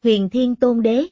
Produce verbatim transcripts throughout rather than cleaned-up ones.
Huyền Thiên Tôn Đế.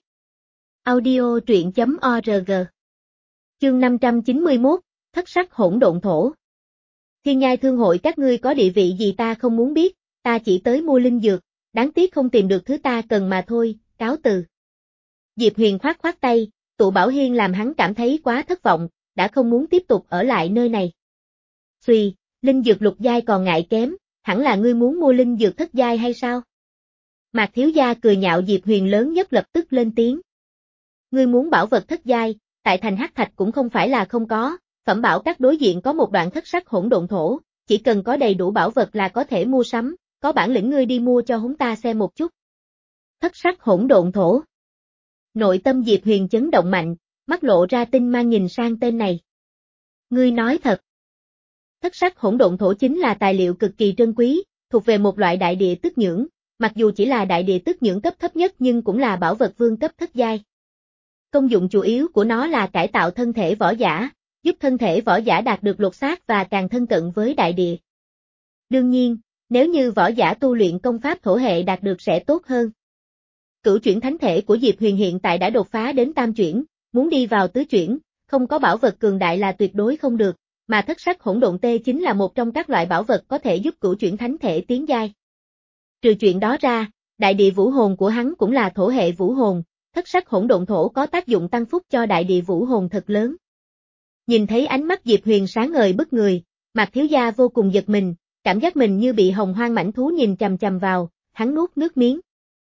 Audio truyện chấm org. Chương năm trăm chín mươi mốt, Thất sắc hỗn độn thổ. Thiên Nhai Thương hội các ngươi có địa vị gì ta không muốn biết, ta chỉ tới mua linh dược, đáng tiếc không tìm được thứ ta cần mà thôi, cáo từ. Diệp Huyền khoát khoát tay, tụ Bảo Hiên làm hắn cảm thấy quá thất vọng, đã không muốn tiếp tục ở lại nơi này. Xuy, linh dược lục giai còn ngại kém, hẳn là ngươi muốn mua linh dược thất giai hay sao? Mạc thiếu gia cười nhạo Diệp Huyền lớn nhất lập tức lên tiếng. Ngươi muốn bảo vật thất giai, tại thành Hắc Thạch cũng không phải là không có, phẩm bảo các đối diện có một đoạn thất sắc hỗn độn thổ, chỉ cần có đầy đủ bảo vật là có thể mua sắm, có bản lĩnh ngươi đi mua cho chúng ta xem một chút. Thất sắc hỗn độn thổ. Nội tâm Diệp Huyền chấn động mạnh, mắt lộ ra tinh mang nhìn sang tên này. Ngươi nói thật. Thất sắc hỗn độn thổ chính là tài liệu cực kỳ trân quý, thuộc về một loại đại địa tức nhưỡng, mặc dù chỉ là đại địa tức nhưỡng cấp thấp nhất nhưng cũng là bảo vật vương cấp thất giai. Công dụng chủ yếu của nó là cải tạo thân thể võ giả, giúp thân thể võ giả đạt được lột xác và càng thân cận với đại địa. Đương nhiên, nếu như võ giả tu luyện công pháp thổ hệ đạt được sẽ tốt hơn. Cửu chuyển thánh thể của Diệp Huyền hiện tại đã đột phá đến tam chuyển, muốn đi vào tứ chuyển, không có bảo vật cường đại là tuyệt đối không được, mà thất sắc hỗn độn tê chính là một trong các loại bảo vật có thể giúp cửu chuyển thánh thể tiến giai. Trừ chuyện đó ra, đại địa vũ hồn của hắn cũng là thổ hệ vũ hồn, thất sắc hỗn độn thổ có tác dụng tăng phúc cho đại địa vũ hồn thật lớn. Nhìn thấy ánh mắt Diệp Huyền sáng ngời bức người, Mạc thiếu gia vô cùng giật mình, cảm giác mình như bị hồng hoang mãnh thú nhìn chằm chằm vào, hắn nuốt nước miếng.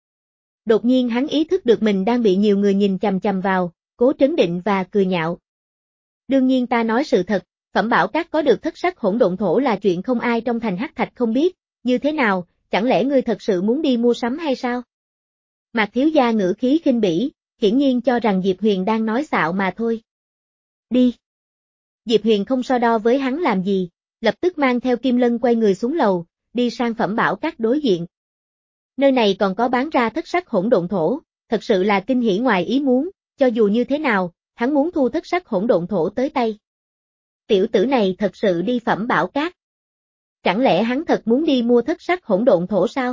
Đột nhiên hắn ý thức được mình đang bị nhiều người nhìn chằm chằm vào, cố trấn định và cười nhạo. Đương nhiên ta nói sự thật, phẩm bảo các có được thất sắc hỗn độn thổ là chuyện không ai trong thành Hắc Thạch không biết, như thế nào, chẳng lẽ ngươi thật sự muốn đi mua sắm hay sao? Mạc thiếu gia ngữ khí khinh bỉ, hiển nhiên cho rằng Diệp Huyền đang nói xạo mà thôi. Đi. Diệp Huyền không so đo với hắn làm gì, lập tức mang theo Kim Lân quay người xuống lầu, đi sang phẩm bảo các đối diện. Nơi này còn có bán ra thất sắc hỗn độn thổ, thật sự là kinh hỉ ngoài ý muốn, cho dù như thế nào, hắn muốn thu thất sắc hỗn độn thổ tới tay. Tiểu tử này thật sự đi phẩm bảo các. Chẳng lẽ hắn thật muốn đi mua thất sắc hỗn độn thổ sao?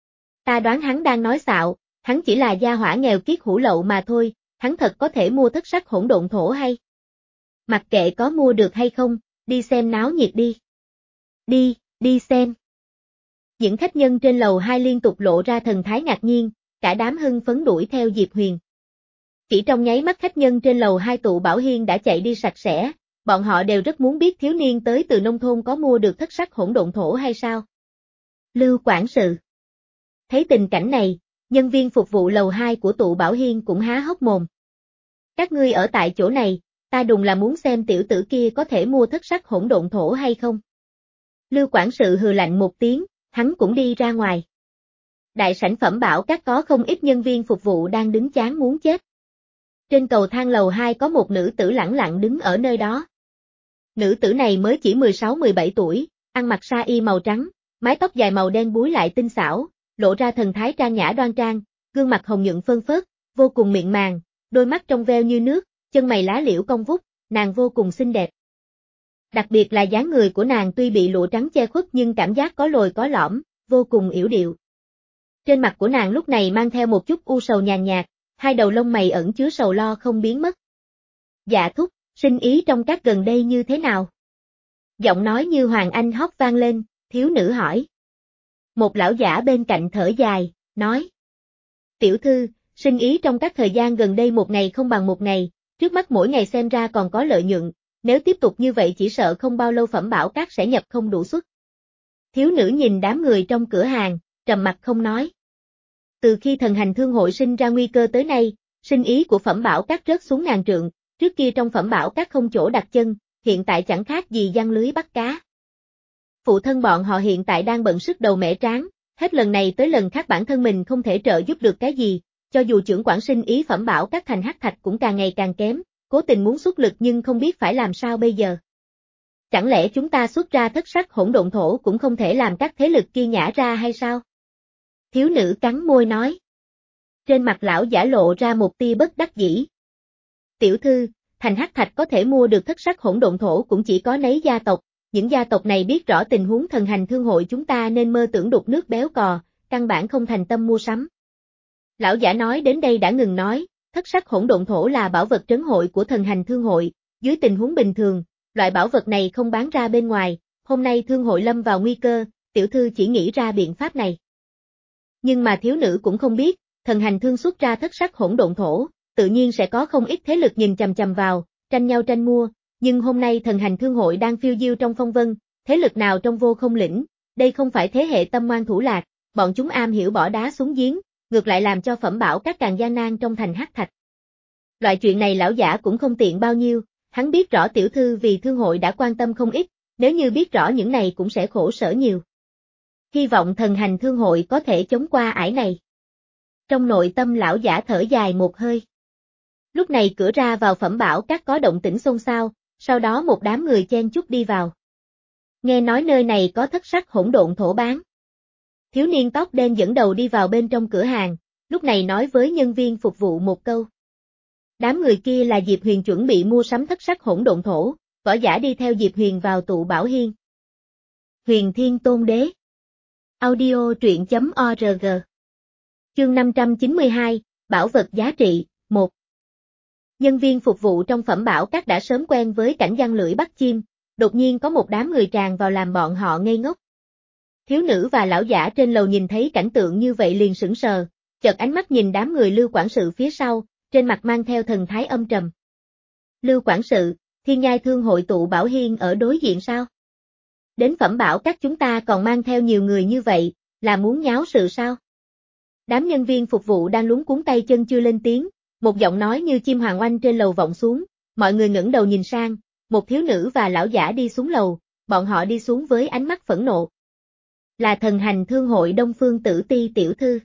Ta đoán hắn đang nói xạo, hắn chỉ là gia hỏa nghèo kiết hủ lậu mà thôi, hắn thật có thể mua thất sắc hỗn độn thổ hay? Mặc kệ có mua được hay không, đi xem náo nhiệt đi. Đi, đi xem. Những khách nhân trên lầu hai liên tục lộ ra thần thái ngạc nhiên, cả đám hưng phấn đuổi theo Diệp Huyền. Chỉ trong nháy mắt khách nhân trên lầu hai tụ Bảo Hiên đã chạy đi sạch sẽ, bọn họ đều rất muốn biết thiếu niên tới từ nông thôn có mua được thất sắc hỗn độn thổ hay sao. Lưu quản sự. Thấy tình cảnh này, nhân viên phục vụ lầu hai của tụ Bảo Hiên cũng há hốc mồm. Các ngươi ở tại chỗ này, ta đùng là muốn xem tiểu tử kia có thể mua thất sắc hỗn độn thổ hay không. Lưu quản sự hừ lạnh một tiếng, hắn cũng đi ra ngoài. Đại sảnh phẩm bảo các có không ít nhân viên phục vụ đang đứng chán muốn chết. Trên cầu thang lầu hai có một nữ tử lẳng lặng đứng ở nơi đó. Nữ tử này mới chỉ mười sáu mười bảy tuổi, ăn mặc sa y màu trắng, mái tóc dài màu đen búi lại tinh xảo, lộ ra thần thái trang nhã đoan trang, gương mặt hồng nhuận phơn phớt, vô cùng mịn màng, đôi mắt trong veo như nước, chân mày lá liễu cong vút, nàng vô cùng xinh đẹp. Đặc biệt là dáng người của nàng tuy bị lụa trắng che khuất nhưng cảm giác có lồi có lõm, vô cùng yểu điệu. Trên mặt của nàng lúc này mang theo một chút u sầu nhàn nhạt, hai đầu lông mày ẩn chứa sầu lo không biến mất. Dạ thúc, sinh ý trong các gần đây như thế nào? Giọng nói như Hoàng Anh hót vang lên, thiếu nữ hỏi. Một lão giả bên cạnh thở dài, nói. Tiểu thư, sinh ý trong các thời gian gần đây một ngày không bằng một ngày, trước mắt mỗi ngày xem ra còn có lợi nhuận, nếu tiếp tục như vậy chỉ sợ không bao lâu phẩm bảo các sẽ nhập không đủ suất. Thiếu nữ nhìn đám người trong cửa hàng, trầm mặt không nói. Từ khi thần hành thương hội sinh ra nguy cơ tới nay, sinh ý của phẩm bảo các rớt xuống ngàn trượng, trước kia trong phẩm bảo các không chỗ đặt chân, hiện tại chẳng khác gì giăng lưới bắt cá. Phụ thân bọn họ hiện tại đang bận sức đầu mẻ trán, hết lần này tới lần khác bản thân mình không thể trợ giúp được cái gì, cho dù trưởng quản sinh ý phẩm bảo các thành Hắc Thạch cũng càng ngày càng kém, cố tình muốn xuất lực nhưng không biết phải làm sao bây giờ. Chẳng lẽ chúng ta xuất ra thất sắc hỗn độn thổ cũng không thể làm các thế lực kia nhả ra hay sao? Thiếu nữ cắn môi nói. Trên mặt lão giả lộ ra một tia bất đắc dĩ. Tiểu thư, thành Hắc Thạch có thể mua được thất sắc hỗn độn thổ cũng chỉ có nấy gia tộc, những gia tộc này biết rõ tình huống thần hành thương hội chúng ta nên mơ tưởng đục nước béo cò, căn bản không thành tâm mua sắm. Lão giả nói đến đây đã ngừng nói, thất sắc hỗn độn thổ là bảo vật trấn hội của thần hành thương hội, dưới tình huống bình thường, loại bảo vật này không bán ra bên ngoài, hôm nay thương hội lâm vào nguy cơ, tiểu thư chỉ nghĩ ra biện pháp này. Nhưng mà thiếu nữ cũng không biết, thần hành thương xuất ra thất sắc hỗn độn thổ, tự nhiên sẽ có không ít thế lực nhìn chằm chằm vào, tranh nhau tranh mua, nhưng hôm nay thần hành thương hội đang phiêu diêu trong phong vân, thế lực nào trong vô không lĩnh, đây không phải thế hệ tâm ngoan thủ lạc, bọn chúng am hiểu bỏ đá xuống giếng, ngược lại làm cho phẩm bảo các càng gian nan trong thành hắc thạch. Loại chuyện này lão giả cũng không tiện bao nhiêu, hắn biết rõ tiểu thư vì thương hội đã quan tâm không ít, nếu như biết rõ những này cũng sẽ khổ sở nhiều. Hy vọng thần hành thương hội có thể chống qua ải này. Trong nội tâm lão giả thở dài một hơi. Lúc này cửa ra vào phẩm bảo các có động tĩnh xôn xao, sau đó một đám người chen chúc đi vào. Nghe nói nơi này có thất sắc hỗn độn thổ bán. Thiếu niên tóc đen dẫn đầu đi vào bên trong cửa hàng, lúc này nói với nhân viên phục vụ một câu. Đám người kia là Diệp Huyền chuẩn bị mua sắm thất sắc hỗn độn thổ, võ giả đi theo Diệp Huyền vào tụ bảo hiên. Huyền Thiên Tôn Đế. Audio truyện chấm org. Chương năm trăm chín mươi hai, Bảo vật giá trị, một. Nhân viên phục vụ trong phẩm bảo các đã sớm quen với cảnh giăng lưỡi bắt chim, đột nhiên có một đám người tràn vào làm bọn họ ngây ngốc. Thiếu nữ và lão giả trên lầu nhìn thấy cảnh tượng như vậy liền sững sờ, chợt ánh mắt nhìn đám người Lưu quản sự phía sau, trên mặt mang theo thần thái âm trầm. Lưu quản sự, Thiên Nhai Thương hội tụ bảo hiên ở đối diện sao? Đến phẩm bảo các chúng ta còn mang theo nhiều người như vậy, là muốn nháo sự sao? Đám nhân viên phục vụ đang luống cuống tay chân chưa lên tiếng, một giọng nói như chim hoàng oanh trên lầu vọng xuống, mọi người ngẩng đầu nhìn sang, một thiếu nữ và lão giả đi xuống lầu, bọn họ đi xuống với ánh mắt phẫn nộ. Là thần hành thương hội Đông Phương Tử Ti tiểu thư.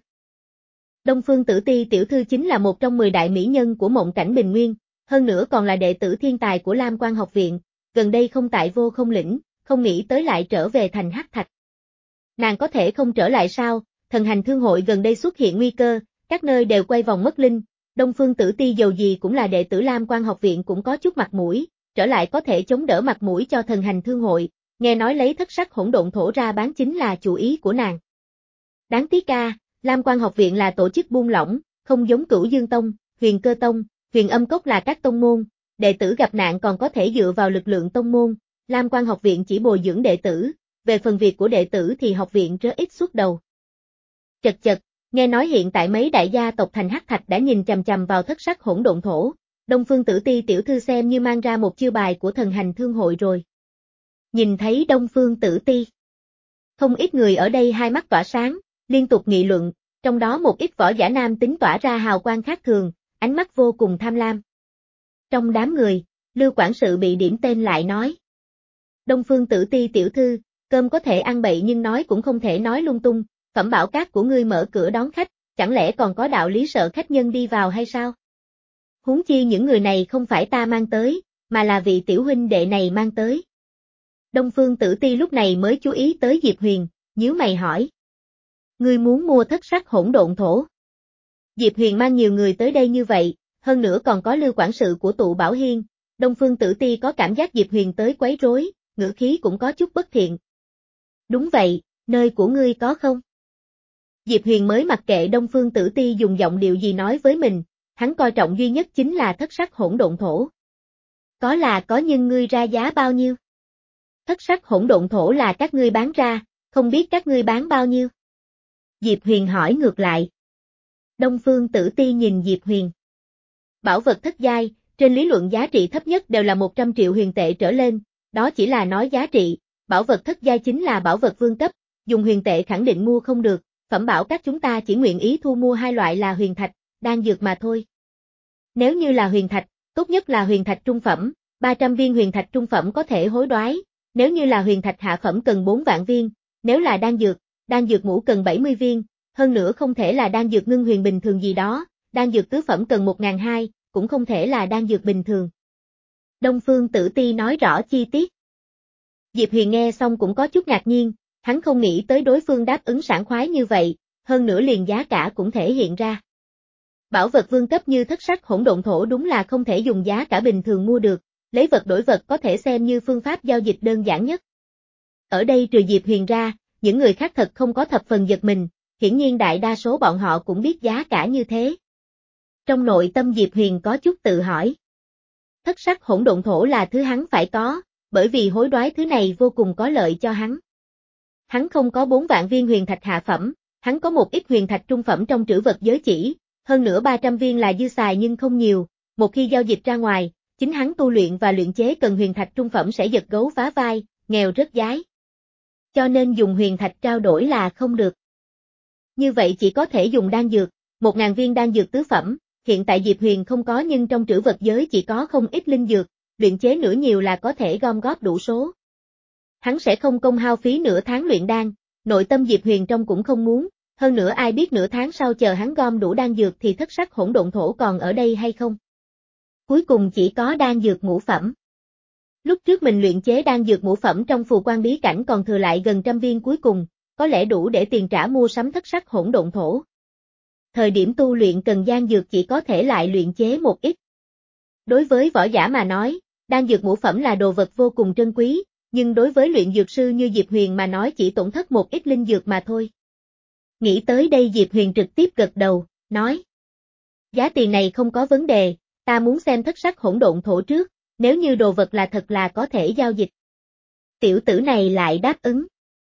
Đông Phương Tử Ti tiểu thư chính là một trong mười đại mỹ nhân của mộng cảnh Bình Nguyên, hơn nữa còn là đệ tử thiên tài của Lam Quan học viện, gần đây không tại vô không lĩnh, không nghĩ tới lại trở về thành hắc thạch. Nàng có thể không trở lại sao, thần hành thương hội gần đây xuất hiện nguy cơ, các nơi đều quay vòng mất linh, Đông Phương Tử Ti dầu gì cũng là đệ tử Lam Quan học viện cũng có chút mặt mũi, trở lại có thể chống đỡ mặt mũi cho thần hành thương hội, nghe nói lấy thất sắc hỗn độn thổ ra bán chính là chủ ý của nàng. Đáng tiếc ca, Lam Quan học viện là tổ chức buông lỏng, không giống Cửu Dương Tông, Huyền Cơ Tông, Huyền Âm Cốc là các tông môn, đệ tử gặp nạn còn có thể dựa vào lực lượng tông môn, Lam Quan học viện chỉ bồi dưỡng đệ tử, về phần việc của đệ tử thì học viện rất ít xuất đầu. Chật chật, nghe nói hiện tại mấy đại gia tộc thành hắc thạch đã nhìn chằm chằm vào thất sắc hỗn độn thổ, Đông Phương Tử Ti tiểu thư xem như mang ra một chiêu bài của thần hành thương hội rồi. Nhìn thấy Đông Phương Tử Ti, không ít người ở đây hai mắt tỏa sáng, liên tục nghị luận, trong đó một ít võ giả nam tính tỏa ra hào quang khác thường, ánh mắt vô cùng tham lam. Trong đám người, Lưu quản sự bị điểm tên lại nói. Đông Phương Tử Ti tiểu thư, cơm có thể ăn bậy nhưng nói cũng không thể nói lung tung, phẩm bảo các của ngươi mở cửa đón khách, chẳng lẽ còn có đạo lý sợ khách nhân đi vào hay sao? Huống chi những người này không phải ta mang tới, mà là vị tiểu huynh đệ này mang tới. Đông Phương Tử Ti lúc này mới chú ý tới Diệp Huyền, nhíu mày hỏi. Ngươi muốn mua thất sắc hỗn độn thổ? Diệp Huyền mang nhiều người tới đây như vậy, hơn nữa còn có Lưu quản sự của tụ bảo hiên, Đông Phương Tử Ti có cảm giác Diệp Huyền tới quấy rối, ngữ khí cũng có chút bất thiện. Đúng vậy, nơi của ngươi có không? Diệp Huyền mới mặc kệ Đông Phương Tử Ti dùng giọng điệu gì nói với mình, hắn coi trọng duy nhất chính là thất sắc hỗn độn thổ. Có là có nhưng ngươi ra giá bao nhiêu? Thất sắc hỗn độn thổ là các ngươi bán ra, không biết các ngươi bán bao nhiêu? Diệp Huyền hỏi ngược lại. Đông Phương Tử Ti nhìn Diệp Huyền. Bảo vật thất giai, trên lý luận giá trị thấp nhất đều là một trăm triệu huyền tệ trở lên, đó chỉ là nói giá trị, bảo vật thất giai chính là bảo vật vương cấp, dùng huyền tệ khẳng định mua không được, phẩm bảo các chúng ta chỉ nguyện ý thu mua hai loại là huyền thạch, đan dược mà thôi. Nếu như là huyền thạch, tốt nhất là huyền thạch trung phẩm, ba trăm viên huyền thạch trung phẩm có thể hối đoái, nếu như là huyền thạch hạ phẩm cần bốn vạn viên, nếu là đan dược, đan dược ngũ cần bảy mươi viên, hơn nữa không thể là đan dược ngưng huyền bình thường gì đó, đan dược tứ phẩm cần một nghìn hai trăm, cũng không thể là đan dược bình thường. Đông Phương Tử Ti nói rõ chi tiết. Diệp Huyền nghe xong cũng có chút ngạc nhiên, hắn không nghĩ tới đối phương đáp ứng sảng khoái như vậy, hơn nữa liền giá cả cũng thể hiện ra. Bảo vật vương cấp như thất sắc hỗn độn thổ đúng là không thể dùng giá cả bình thường mua được, lấy vật đổi vật có thể xem như phương pháp giao dịch đơn giản nhất. Ở đây trừ Diệp Huyền ra, những người khác thật không có thập phần giật mình, hiển nhiên đại đa số bọn họ cũng biết giá cả như thế. Trong nội tâm Diệp Huyền có chút tự hỏi. Thất sắc hỗn độn thổ là thứ hắn phải có, bởi vì hối đoái thứ này vô cùng có lợi cho hắn. Hắn không có bốn vạn viên huyền thạch hạ phẩm, hắn có một ít huyền thạch trung phẩm trong trữ vật giới chỉ, hơn nữa ba trăm viên là dư xài nhưng không nhiều, một khi giao dịch ra ngoài, chính hắn tu luyện và luyện chế cần huyền thạch trung phẩm sẽ giật gấu phá vai, nghèo rớt dái. Cho nên dùng huyền thạch trao đổi là không được. Như vậy chỉ có thể dùng đan dược, một ngàn viên đan dược tứ phẩm, hiện tại Diệp Huyền không có nhưng trong trữ vật giới chỉ có không ít linh dược, luyện chế nửa nhiều là có thể gom góp đủ số. Hắn sẽ không công hao phí nửa tháng luyện đan, nội tâm Diệp Huyền trong cũng không muốn, hơn nữa ai biết nửa tháng sau chờ hắn gom đủ đan dược thì thất sắc hỗn độn thổ còn ở đây hay không. Cuối cùng chỉ có đan dược ngũ phẩm. Lúc trước mình luyện chế đan dược ngũ phẩm trong phù quan bí cảnh còn thừa lại gần trăm viên cuối cùng, có lẽ đủ để tiền trả mua sắm thất sắc hỗn độn thổ. Thời điểm tu luyện cần đan dược chỉ có thể lại luyện chế một ít. Đối với võ giả mà nói, đan dược ngũ phẩm là đồ vật vô cùng trân quý, nhưng đối với luyện dược sư như Diệp Huyền mà nói chỉ tổn thất một ít linh dược mà thôi. Nghĩ tới đây Diệp Huyền trực tiếp gật đầu, nói. Giá tiền này không có vấn đề, ta muốn xem thất sắc hỗn độn thổ trước, nếu như đồ vật là thật là có thể giao dịch. Tiểu tử này lại đáp ứng.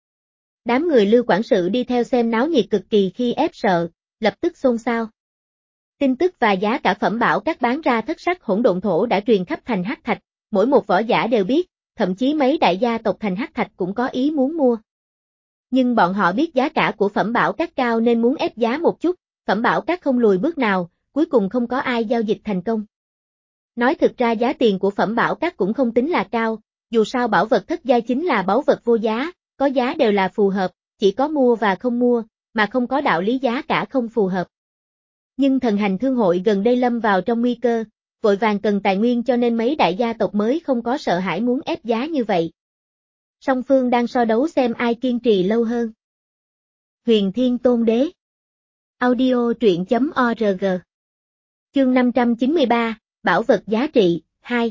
Đám người Lưu quản sự đi theo xem náo nhiệt cực kỳ khi ép sợ, lập tức xôn xao. Tin tức và giá cả phẩm bảo các bán ra thất sắc hỗn độn thổ đã truyền khắp thành Hắc Thạch, mỗi một võ giả đều biết, thậm chí mấy đại gia tộc thành Hắc Thạch cũng có ý muốn mua. Nhưng bọn họ biết giá cả của phẩm bảo các cao nên muốn ép giá một chút, phẩm bảo các không lùi bước nào, cuối cùng không có ai giao dịch thành công. Nói thực ra giá tiền của phẩm bảo các cũng không tính là cao, dù sao bảo vật thất giai chính là báu vật vô giá, có giá đều là phù hợp, chỉ có mua và không mua, mà không có đạo lý giá cả không phù hợp. Nhưng thần hành thương hội gần đây lâm vào trong nguy cơ, vội vàng cần tài nguyên cho nên mấy đại gia tộc mới không có sợ hãi muốn ép giá như vậy. Song phương đang so đấu xem ai kiên trì lâu hơn. Huyền Thiên Tôn Đế Audio truyện chấm org Chương năm trăm chín mươi ba, Bảo vật giá trị, hai.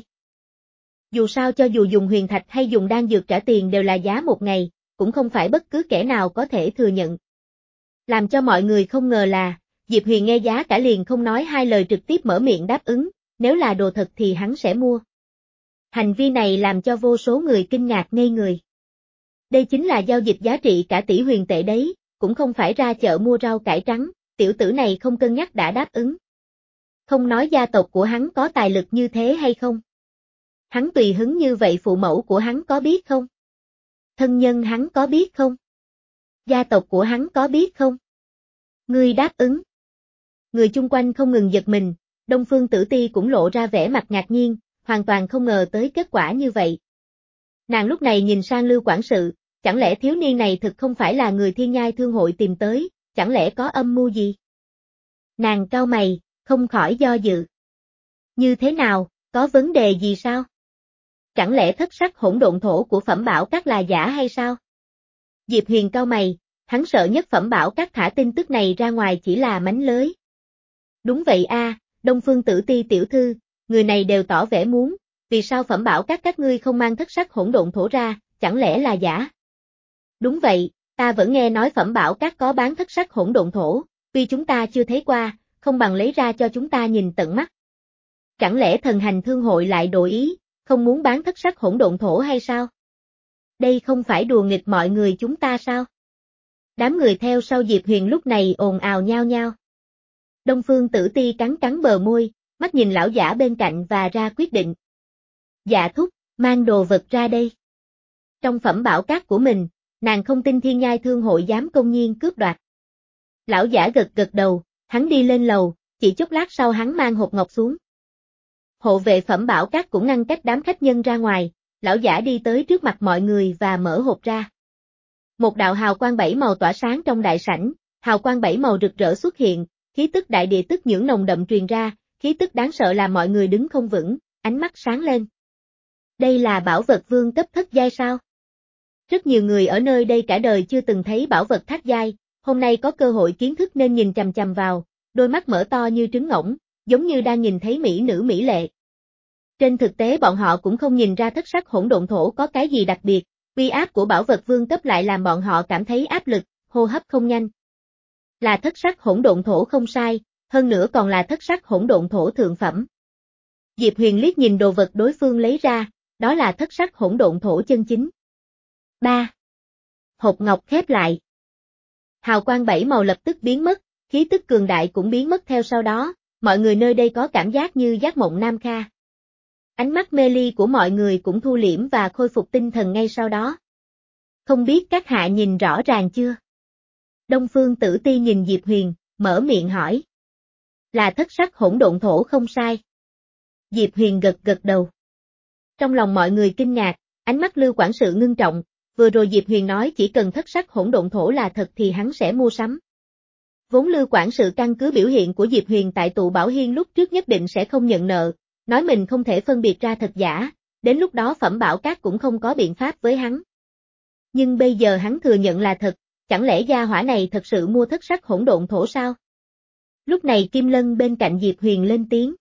Dù sao cho dù dùng huyền thạch hay dùng đan dược trả tiền đều là giá một ngày, cũng không phải bất cứ kẻ nào có thể thừa nhận. Làm cho mọi người không ngờ là, Diệp Huyền nghe giá cả liền không nói hai lời trực tiếp mở miệng đáp ứng, nếu là đồ thật thì hắn sẽ mua. Hành vi này làm cho vô số người kinh ngạc ngây người. Đây chính là giao dịch giá trị cả tỷ huyền tệ đấy, cũng không phải ra chợ mua rau cải trắng, tiểu tử này không cân nhắc đã đáp ứng. Không nói gia tộc của hắn có tài lực như thế hay không. Hắn tùy hứng như vậy phụ mẫu của hắn có biết không? Thân nhân hắn có biết không? Gia tộc của hắn có biết không? Ngươi đáp ứng. Người chung quanh không ngừng giật mình, Đông Phương Tử Ti cũng lộ ra vẻ mặt ngạc nhiên, hoàn toàn không ngờ tới kết quả như vậy. Nàng lúc này nhìn sang Lưu quản sự, chẳng lẽ thiếu niên này thực không phải là người Thiên Nhai Thương hội tìm tới, chẳng lẽ có âm mưu gì? Nàng cau mày, không khỏi do dự. Như thế nào, có vấn đề gì sao? Chẳng lẽ thất sắc hỗn độn thổ của phẩm bảo các là giả hay sao? Diệp Huyền cau mày, hắn sợ nhất phẩm bảo các thả tin tức này ra ngoài chỉ là mánh lới. Đúng vậy a, Đông Phương Tử Ti tiểu thư, người này đều tỏ vẻ muốn, vì sao phẩm bảo các các ngươi không mang thất sắc hỗn độn thổ ra, chẳng lẽ là giả? Đúng vậy, ta vẫn nghe nói phẩm bảo các có bán thất sắc hỗn độn thổ, tuy chúng ta chưa thấy qua, không bằng lấy ra cho chúng ta nhìn tận mắt. Chẳng lẽ thần hành thương hội lại đổi ý, không muốn bán thất sắc hỗn độn thổ hay sao? Đây không phải đùa nghịch mọi người chúng ta sao? Đám người theo sau Diệp Huyền lúc này ồn ào nhao nhao. Đông Phương Tử Ti cắn cắn bờ môi, mắt nhìn lão giả bên cạnh và ra quyết định. Dạ thúc, mang đồ vật ra đây. Trong phẩm bảo các của mình, nàng không tin Thiên Nhai Thương hội dám công nhiên cướp đoạt. Lão giả gật gật đầu, hắn đi lên lầu, chỉ chốc lát sau hắn mang hộp ngọc xuống. Hộ vệ phẩm bảo các cũng ngăn cách đám khách nhân ra ngoài, lão giả đi tới trước mặt mọi người và mở hộp ra. Một đạo hào quang bảy màu tỏa sáng trong đại sảnh, hào quang bảy màu rực rỡ xuất hiện, khí tức đại địa tức nhưỡng nồng đậm truyền ra, khí tức đáng sợ làm mọi người đứng không vững, ánh mắt sáng lên. Đây là bảo vật vương cấp thất giai sao? Rất nhiều người ở nơi đây cả đời chưa từng thấy bảo vật thất giai, hôm nay có cơ hội kiến thức nên nhìn chằm chằm vào, đôi mắt mở to như trứng ngỗng, giống như đang nhìn thấy mỹ nữ mỹ lệ. Trên thực tế bọn họ cũng không nhìn ra thất sắc hỗn độn thổ có cái gì đặc biệt, uy áp của bảo vật vương cấp lại làm bọn họ cảm thấy áp lực, hô hấp không nhanh. Là thất sắc hỗn độn thổ không sai, hơn nữa còn là thất sắc hỗn độn thổ thượng phẩm. Diệp Huyền liếc nhìn đồ vật đối phương lấy ra, đó là thất sắc hỗn độn thổ chân chính. ba. Hộp ngọc khép lại. Hào quang bảy màu lập tức biến mất, khí tức cường đại cũng biến mất theo sau đó, mọi người nơi đây có cảm giác như giác mộng Nam Kha. Ánh mắt mê ly của mọi người cũng thu liễm và khôi phục tinh thần ngay sau đó. Không biết các hạ nhìn rõ ràng chưa? Đông Phương Tử Ti nhìn Diệp Huyền, mở miệng hỏi. Là thất sắc hỗn độn thổ không sai. Diệp Huyền gật gật đầu. Trong lòng mọi người kinh ngạc, ánh mắt Lưu quản sự ngưng trọng, vừa rồi Diệp Huyền nói chỉ cần thất sắc hỗn độn thổ là thật thì hắn sẽ mua sắm. Vốn Lưu quản sự căn cứ biểu hiện của Diệp Huyền tại tụ Bảo Hiên lúc trước nhất định sẽ không nhận nợ, nói mình không thể phân biệt ra thật giả, đến lúc đó Phẩm Bảo Các cũng không có biện pháp với hắn. Nhưng bây giờ hắn thừa nhận là thật, chẳng lẽ gia hỏa này thật sự mua thất sắc hỗn độn thổ sao? Lúc này Kim Lân bên cạnh Diệp Huyền lên tiếng.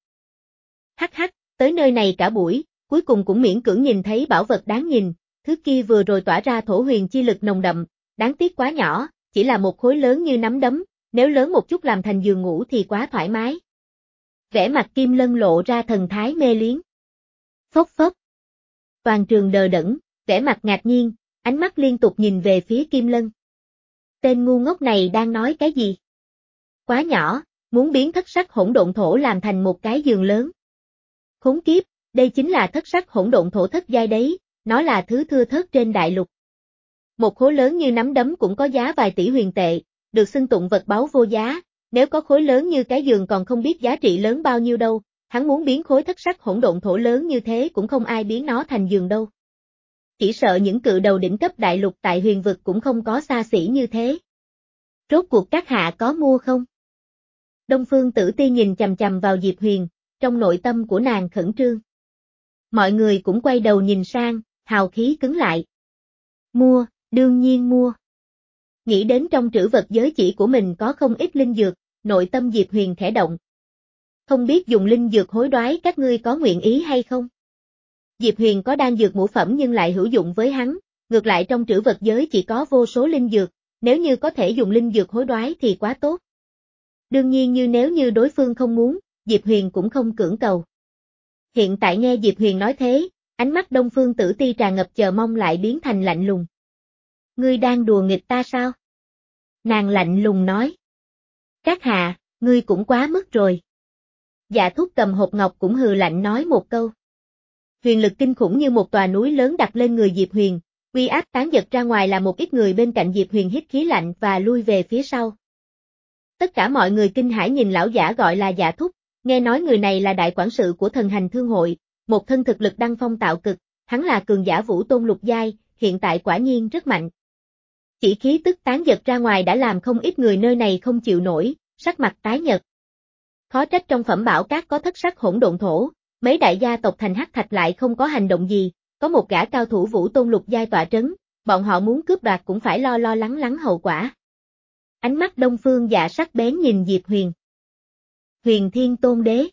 Hắc hắc, tới nơi này cả buổi, cuối cùng cũng miễn cưỡng nhìn thấy bảo vật đáng nhìn, thứ kia vừa rồi tỏa ra thổ huyền chi lực nồng đậm, đáng tiếc quá nhỏ, chỉ là một khối lớn như nắm đấm, nếu lớn một chút làm thành giường ngủ thì quá thoải mái. Vẻ mặt Kim Lân lộ ra thần thái mê liếng. Phốc phốc. Toàn trường đờ đẫn, vẻ mặt ngạc nhiên, ánh mắt liên tục nhìn về phía Kim Lân. Tên ngu ngốc này đang nói cái gì? Quá nhỏ, muốn biến thất sắc hỗn độn thổ làm thành một cái giường lớn. Khốn kiếp, đây chính là thất sắc hỗn độn thổ thất giai đấy, nó là thứ thưa thớt trên đại lục. Một khối lớn như nắm đấm cũng có giá vài tỷ huyền tệ, được xưng tụng vật báu vô giá, nếu có khối lớn như cái giường còn không biết giá trị lớn bao nhiêu đâu, hắn muốn biến khối thất sắc hỗn độn thổ lớn như thế cũng không ai biến nó thành giường đâu. Chỉ sợ những cự đầu đỉnh cấp đại lục tại huyền vực cũng không có xa xỉ như thế. Rốt cuộc các hạ có mua không? Đông Phương Tử Ti nhìn chằm chằm vào Diệp Huyền, trong nội tâm của nàng khẩn trương. Mọi người cũng quay đầu nhìn sang, hào khí cứng lại. Mua, đương nhiên mua. Nghĩ đến trong trữ vật giới chỉ của mình có không ít linh dược, nội tâm Diệp Huyền khẽ động. Không biết dùng linh dược hối đoái các ngươi có nguyện ý hay không? Diệp Huyền có đan dược ngũ phẩm nhưng lại hữu dụng với hắn, ngược lại trong trữ vật giới chỉ có vô số linh dược, nếu như có thể dùng linh dược hối đoái thì quá tốt. Đương nhiên như nếu như đối phương không muốn, Diệp Huyền cũng không cưỡng cầu. Hiện tại nghe Diệp Huyền nói thế, ánh mắt Đông Phương Tử Ti tràn ngập chờ mong lại biến thành lạnh lùng. Ngươi đang đùa nghịch ta sao? Nàng lạnh lùng nói. Các hạ, ngươi cũng quá mức rồi. Dạ Thúc cầm hộp ngọc cũng hừ lạnh nói một câu. Huyền lực kinh khủng như một tòa núi lớn đặt lên người Diệp Huyền, uy áp tán giật ra ngoài là một ít người bên cạnh Diệp Huyền hít khí lạnh và lui về phía sau. Tất cả mọi người kinh hãi nhìn lão giả gọi là Dạ Thúc, nghe nói người này là đại quản sự của Thần Hành Thương hội, một thân thực lực đăng phong tạo cực, hắn là cường giả vũ tôn lục giai, hiện tại quả nhiên rất mạnh. Chỉ khí tức tán giật ra ngoài đã làm không ít người nơi này không chịu nổi, sắc mặt tái nhợt. Khó trách trong Phẩm Bảo Các có thất sắc hỗn độn thổ, mấy đại gia tộc thành Hắc Thạch lại không có hành động gì, có một gã cao thủ vũ tôn lục giai tọa trấn, bọn họ muốn cướp đoạt cũng phải lo lo lắng lắng hậu quả. Ánh mắt Đông Phương Dạ sắc bén nhìn Diệp Huyền. Huyền Thiên Tôn Đế.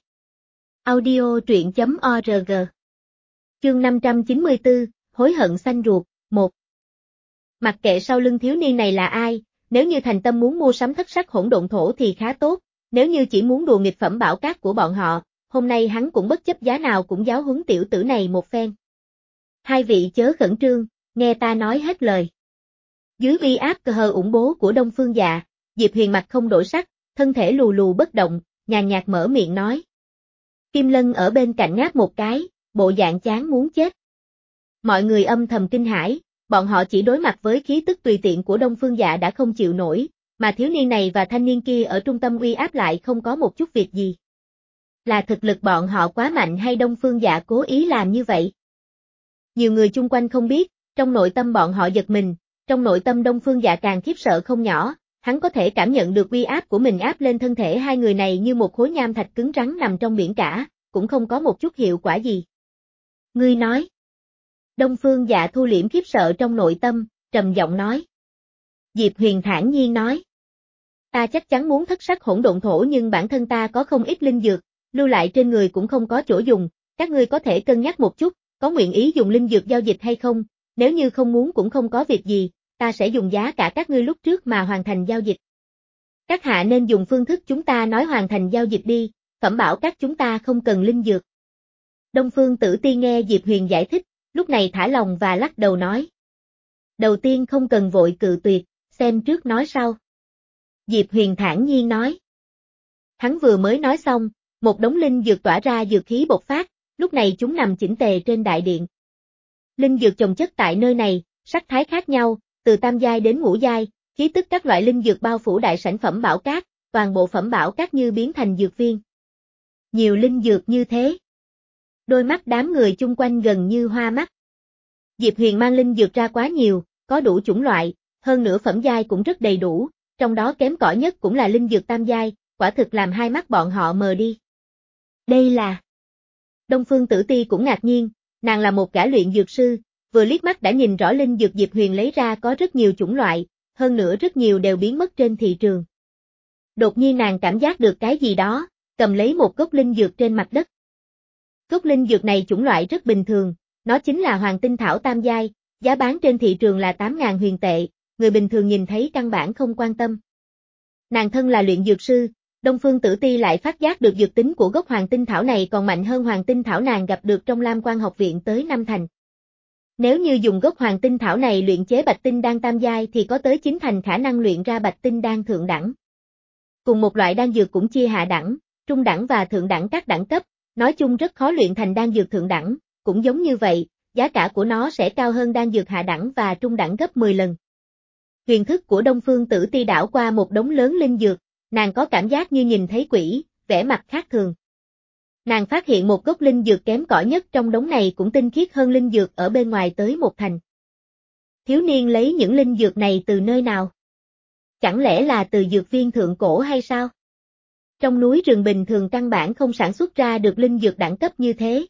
Audio truyện chấm org. Chương năm trăm chín mươi tư, hối hận xanh ruột, một. Mặc kệ sau lưng thiếu niên này là ai, nếu như thành tâm muốn mua sắm thất sắc hỗn độn thổ thì khá tốt, nếu như chỉ muốn đùa nghịch Phẩm Bảo Các của bọn họ, hôm nay hắn cũng bất chấp giá nào cũng giáo huấn tiểu tử này một phen. Hai vị chớ khẩn trương, nghe ta nói hết lời. Dưới uy áp cờ hờ ủng bố của Đông Phương Dạ, Diệp Huyền mặt không đổi sắc, thân thể lù lù bất động, nhàn nhạt mở miệng nói. Kim Lân ở bên cạnh ngáp một cái, bộ dạng chán muốn chết. Mọi người âm thầm kinh hãi, bọn họ chỉ đối mặt với khí tức tùy tiện của Đông Phương Dạ đã không chịu nổi, mà thiếu niên này và thanh niên kia ở trung tâm uy áp lại không có một chút việc gì. Là thực lực bọn họ quá mạnh hay Đông Phương Dạ cố ý làm như vậy? Nhiều người chung quanh không biết, trong nội tâm bọn họ giật mình, trong nội tâm Đông Phương Dạ càng khiếp sợ không nhỏ, hắn có thể cảm nhận được uy áp của mình áp lên thân thể hai người này như một khối nham thạch cứng rắn nằm trong biển cả, cũng không có một chút hiệu quả gì. Ngươi nói. Đông Phương Dạ thu liễm khiếp sợ trong nội tâm, trầm giọng nói. Diệp Huyền thản nhiên nói. Ta chắc chắn muốn thất sắc hỗn độn thổ nhưng bản thân ta có không ít linh dược, lưu lại trên người cũng không có chỗ dùng, các ngươi có thể cân nhắc một chút, có nguyện ý dùng linh dược giao dịch hay không, nếu như không muốn cũng không có việc gì, ta sẽ dùng giá cả các ngươi lúc trước mà hoàn thành giao dịch. Các hạ nên dùng phương thức chúng ta nói hoàn thành giao dịch đi, phẩm bảo các chúng ta không cần linh dược. Đông Phương Tử Ti nghe Diệp Huyền giải thích, lúc này thả lòng và lắc đầu nói. Đầu tiên không cần vội cự tuyệt, xem trước nói sau. Diệp Huyền thản nhiên nói. Hắn vừa mới nói xong, một đống linh dược tỏa ra dược khí bộc phát, lúc này chúng nằm chỉnh tề trên đại điện. Linh dược chồng chất tại nơi này, sắc thái khác nhau, từ tam giai đến ngũ giai, khí tức các loại linh dược bao phủ đại sảnh phẩm bảo cát, toàn bộ phẩm bảo cát như biến thành dược viên. Nhiều linh dược như thế. Đôi mắt đám người chung quanh gần như hoa mắt. Diệp Huyền mang linh dược ra quá nhiều, có đủ chủng loại, hơn nữa phẩm giai cũng rất đầy đủ, trong đó kém cỏi nhất cũng là linh dược tam giai, quả thực làm hai mắt bọn họ mờ đi. Đây là... Đông Phương Tử Ti cũng ngạc nhiên, nàng là một gã luyện dược sư, vừa liếc mắt đã nhìn rõ linh dược Diệp Huyền lấy ra có rất nhiều chủng loại, hơn nữa rất nhiều đều biến mất trên thị trường. Đột nhiên nàng cảm giác được cái gì đó, cầm lấy một gốc linh dược trên mặt đất. Gốc linh dược này chủng loại rất bình thường, nó chính là hoàng tinh thảo tam giai, giá bán trên thị trường là tám nghìn huyền tệ, người bình thường nhìn thấy căn bản không quan tâm. Nàng thân là luyện dược sư, Đông Phương Tử Ti lại phát giác được dược tính của gốc hoàng tinh thảo này còn mạnh hơn hoàng tinh thảo nàng gặp được trong Lam Quan học viện tới năm thành. Nếu như dùng gốc hoàng tinh thảo này luyện chế bạch tinh đan tam giai thì có tới chín thành khả năng luyện ra bạch tinh đan thượng đẳng. Cùng một loại đan dược cũng chia hạ đẳng, trung đẳng và thượng đẳng các đẳng cấp, nói chung rất khó luyện thành đan dược thượng đẳng, cũng giống như vậy, giá cả của nó sẽ cao hơn đan dược hạ đẳng và trung đẳng gấp mười lần. Huyền thức của Đông Phương Tử Ti đảo qua một đống lớn linh dược, nàng có cảm giác như nhìn thấy quỷ, vẻ mặt khác thường. Nàng phát hiện một gốc linh dược kém cỏi nhất trong đống này cũng tinh khiết hơn linh dược ở bên ngoài tới một thành. Thiếu niên lấy những linh dược này từ nơi nào? Chẳng lẽ là từ dược viên thượng cổ hay sao? Trong núi rừng bình thường căn bản không sản xuất ra được linh dược đẳng cấp như thế.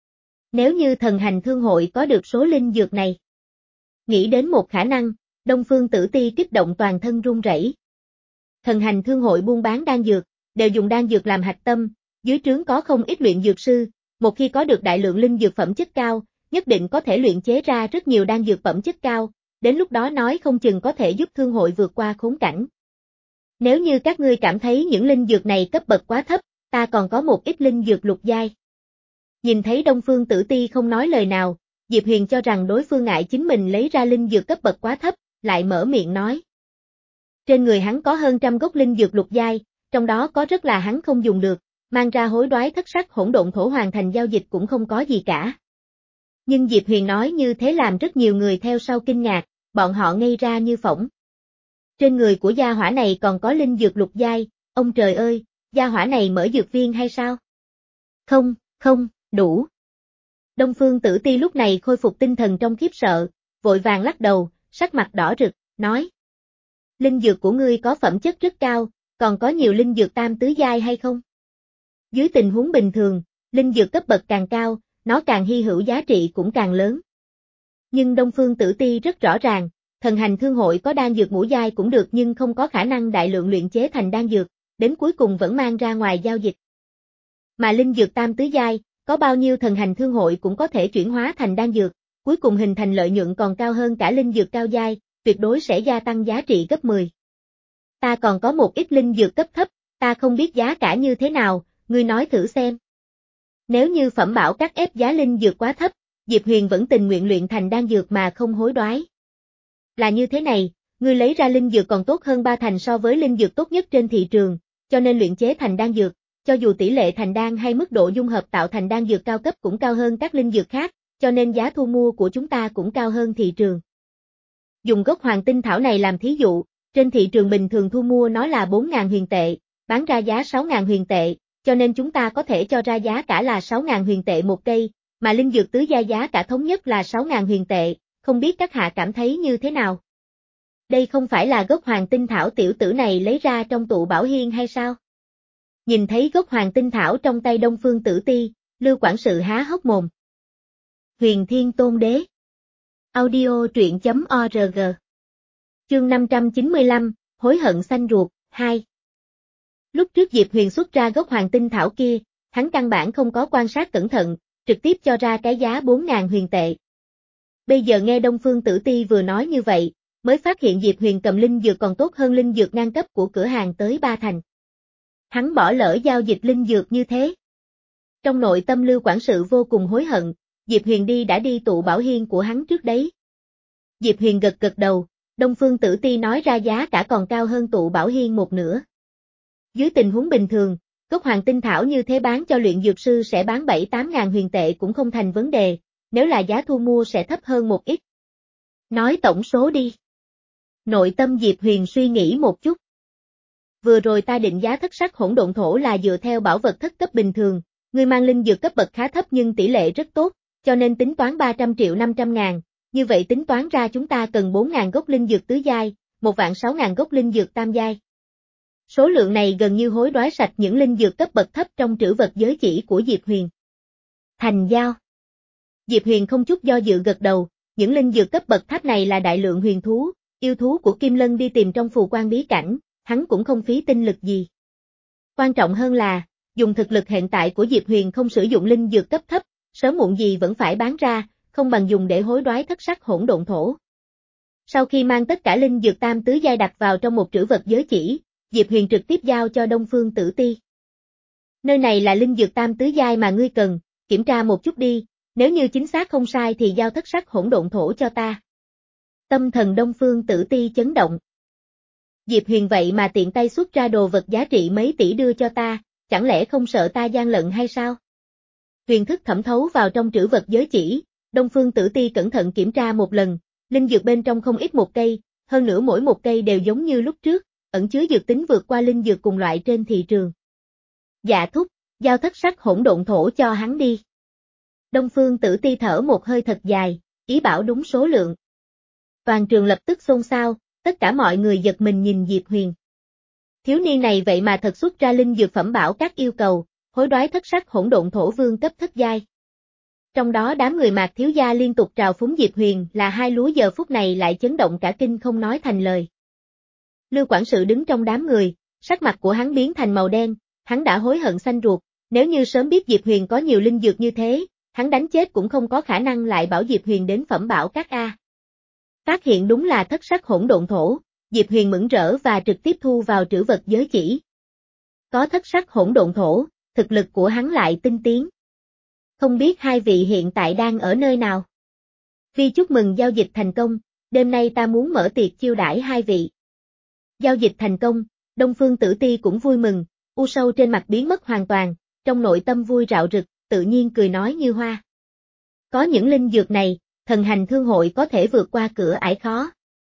Nếu như thần hành thương hội có được số linh dược này. Nghĩ đến một khả năng, Đông Phương Tử Ti kích động toàn thân run rẩy. Thần hành thương hội buôn bán đan dược, đều dùng đan dược làm hạch tâm, dưới trướng có không ít luyện dược sư, một khi có được đại lượng linh dược phẩm chất cao, nhất định có thể luyện chế ra rất nhiều đan dược phẩm chất cao, đến lúc đó nói không chừng có thể giúp thương hội vượt qua khốn cảnh. Nếu như các ngươi cảm thấy những linh dược này cấp bậc quá thấp, ta còn có một ít linh dược lục giai. Nhìn thấy Đông Phương Tử Ti không nói lời nào, Diệp Huyền cho rằng đối phương ngại chính mình lấy ra linh dược cấp bậc quá thấp, lại mở miệng nói. Trên người hắn có hơn trăm gốc linh dược lục giai, trong đó có rất là hắn không dùng được, mang ra hối đoái thất sắc hỗn độn thổ hoàn thành giao dịch cũng không có gì cả. Nhưng Diệp Huyền nói như thế làm rất nhiều người theo sau kinh ngạc, bọn họ ngây ra như phỗng. Trên người của gia hỏa này còn có linh dược lục giai, ông trời ơi, gia hỏa này mở dược viên hay sao? Không, không, đủ. Đông Phương Tử Ti lúc này khôi phục tinh thần trong khiếp sợ, vội vàng lắc đầu, sắc mặt đỏ rực, nói. Linh dược của ngươi có phẩm chất rất cao, còn có nhiều linh dược tam tứ giai hay không? Dưới tình huống bình thường, linh dược cấp bậc càng cao, nó càng hy hữu giá trị cũng càng lớn. Nhưng Đông Phương Tử Ti rất rõ ràng, thần hành thương hội có đan dược ngũ giai cũng được nhưng không có khả năng đại lượng luyện chế thành đan dược, đến cuối cùng vẫn mang ra ngoài giao dịch. Mà linh dược tam tứ giai, có bao nhiêu thần hành thương hội cũng có thể chuyển hóa thành đan dược, cuối cùng hình thành lợi nhuận còn cao hơn cả linh dược cao giai, tuyệt đối sẽ gia tăng giá trị gấp mười. Ta còn có một ít linh dược cấp thấp, ta không biết giá cả như thế nào, ngươi nói thử xem. Nếu như phẩm bảo các ép giá linh dược quá thấp, Diệp Huyền vẫn tình nguyện luyện thành đan dược mà không hối đoái. Là như thế này, ngươi lấy ra linh dược còn tốt hơn ba thành so với linh dược tốt nhất trên thị trường, cho nên luyện chế thành đan dược, cho dù tỷ lệ thành đan hay mức độ dung hợp tạo thành đan dược cao cấp cũng cao hơn các linh dược khác, cho nên giá thu mua của chúng ta cũng cao hơn thị trường. Dùng gốc hoàng tinh thảo này làm thí dụ, trên thị trường bình thường thu mua nó là bốn nghìn huyền tệ, bán ra giá sáu nghìn huyền tệ, cho nên chúng ta có thể cho ra giá cả là sáu nghìn huyền tệ một cây, mà linh dược tứ gia giá cả thống nhất là sáu nghìn huyền tệ, không biết các hạ cảm thấy như thế nào? Đây không phải là gốc hoàng tinh thảo tiểu tử này lấy ra trong tụ bảo hiên hay sao? Nhìn thấy gốc hoàng tinh thảo trong tay Đông Phương Tử Ti, Lưu Quản sự há hốc mồm. Huyền Thiên Tôn Đế. Audio truyện chấm org. Chương năm trăm chín mươi lăm, hối hận xanh ruột, hai. Lúc trước Diệp Huyền xuất ra gốc hoàng tinh thảo kia, hắn căn bản không có quan sát cẩn thận, trực tiếp cho ra cái giá bốn nghìn huyền tệ. Bây giờ nghe Đông Phương Tử Ti vừa nói như vậy, mới phát hiện Diệp Huyền cầm linh dược còn tốt hơn linh dược ngang cấp của cửa hàng tới ba thành. Hắn bỏ lỡ giao dịch linh dược như thế. Trong nội tâm Lưu quản sự vô cùng hối hận, Diệp Huyền đi đã đi tụ bảo hiên của hắn trước đấy. Diệp Huyền gật gật đầu, Đông Phương Tử Ti nói ra giá cả còn cao hơn tụ bảo hiên một nửa. Dưới tình huống bình thường, gốc hoàng tinh thảo như thế bán cho luyện dược sư sẽ bán bảy tám ngàn huyền tệ cũng không thành vấn đề, nếu là giá thu mua sẽ thấp hơn một ít. Nói tổng số đi. Nội tâm Diệp Huyền suy nghĩ một chút. Vừa rồi ta định giá thất sắc hỗn độn thổ là dựa theo bảo vật thất cấp bình thường, ngươi mang linh dược cấp bậc khá thấp nhưng tỷ lệ rất tốt, cho nên tính toán ba trăm triệu năm trăm ngàn, như vậy tính toán ra chúng ta cần bốn ngàn gốc linh dược tứ giai, một vạn sáu ngàn gốc linh dược tam giai. Số lượng này gần như hối đoái sạch những linh dược cấp bậc thấp trong trữ vật giới chỉ của Diệp Huyền. Thành giao. Diệp Huyền không chút do dự gật đầu, những linh dược cấp bậc thấp này là đại lượng huyền thú, yêu thú của Kim Lân đi tìm trong phù quan bí cảnh, hắn cũng không phí tinh lực gì. Quan trọng hơn là, dùng thực lực hiện tại của Diệp Huyền không sử dụng linh dược cấp thấp, sớm muộn gì vẫn phải bán ra, không bằng dùng để hối đoái thất sắc hỗn độn thổ. Sau khi mang tất cả linh dược tam tứ giai đặt vào trong một trữ vật giới chỉ, Diệp Huyền trực tiếp giao cho Đông Phương Tử Ti. Nơi này là linh dược tam tứ giai mà ngươi cần, kiểm tra một chút đi, nếu như chính xác không sai thì giao thất sắc hỗn độn thổ cho ta. Tâm thần Đông Phương Tử Ti chấn động. Diệp Huyền vậy mà tiện tay xuất ra đồ vật giá trị mấy tỷ đưa cho ta, chẳng lẽ không sợ ta gian lận hay sao? Huyền thức thẩm thấu vào trong trữ vật giới chỉ, Đông Phương Tử Ti cẩn thận kiểm tra một lần, linh dược bên trong không ít một cây, hơn nữa mỗi một cây đều giống như lúc trước, ẩn chứa dược tính vượt qua linh dược cùng loại trên thị trường. Dạ thúc, giao thất sắc hỗn độn thổ cho hắn đi. Đông Phương Tử Ti thở một hơi thật dài, ý bảo đúng số lượng. Toàn trường lập tức xôn xao, tất cả mọi người giật mình nhìn Diệp Huyền. Thiếu niên này vậy mà thật xuất ra linh dược phẩm bảo các yêu cầu, hối đoái thất sắc hỗn độn thổ vương cấp thất giai. Trong đó đám người Mạc thiếu gia liên tục trào phúng Diệp Huyền là hai lúa giờ phút này lại chấn động cả kinh không nói thành lời. Lưu quản sự đứng trong đám người, sắc mặt của hắn biến thành màu đen, hắn đã hối hận xanh ruột, nếu như sớm biết Diệp Huyền có nhiều linh dược như thế, hắn đánh chết cũng không có khả năng lại bảo Diệp Huyền đến phẩm bảo các A. Phát hiện đúng là thất sắc hỗn độn thổ, Diệp Huyền mừng rỡ và trực tiếp thu vào trữ vật giới chỉ. Có thất sắc hỗn độn thổ, thực lực của hắn lại tinh tiến. Không biết hai vị hiện tại đang ở nơi nào? Vì chúc mừng giao dịch thành công, đêm nay ta muốn mở tiệc chiêu đãi hai vị. Giao dịch thành công, Đông Phương Tử Ti cũng vui mừng, u sâu trên mặt biến mất hoàn toàn, trong nội tâm vui rạo rực, tự nhiên cười nói như hoa. Có những linh dược này, thần hành thương hội có thể vượt qua cửa ải khó.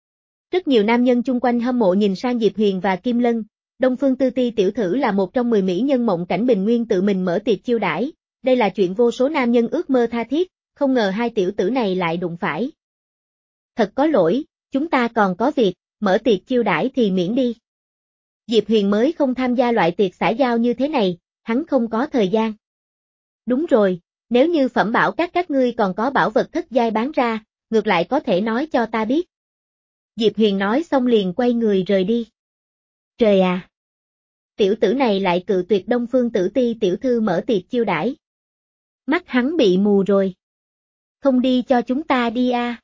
Rất nhiều nam nhân chung quanh hâm mộ nhìn sang Diệp Huyền và Kim Lân, Đông Phương Tử Ti tiểu thử là một trong mười mỹ nhân mộng cảnh bình nguyên tự mình mở tiệc chiêu đãi, đây là chuyện vô số nam nhân ước mơ tha thiết, không ngờ hai tiểu tử này lại đụng phải. Thật có lỗi, chúng ta còn có việc, mở tiệc chiêu đãi thì miễn đi. Diệp Huyền mới không tham gia loại tiệc xã giao như thế này, hắn không có thời gian. Đúng rồi, nếu như phẩm bảo các các ngươi còn có bảo vật thất giai bán ra, ngược lại có thể nói cho ta biết. Diệp Huyền nói xong liền quay người rời đi. Trời à! Tiểu tử này lại cự tuyệt Đông Phương Tử Ti tiểu thư mở tiệc chiêu đãi. Mắt hắn bị mù rồi. Không đi cho chúng ta đi à.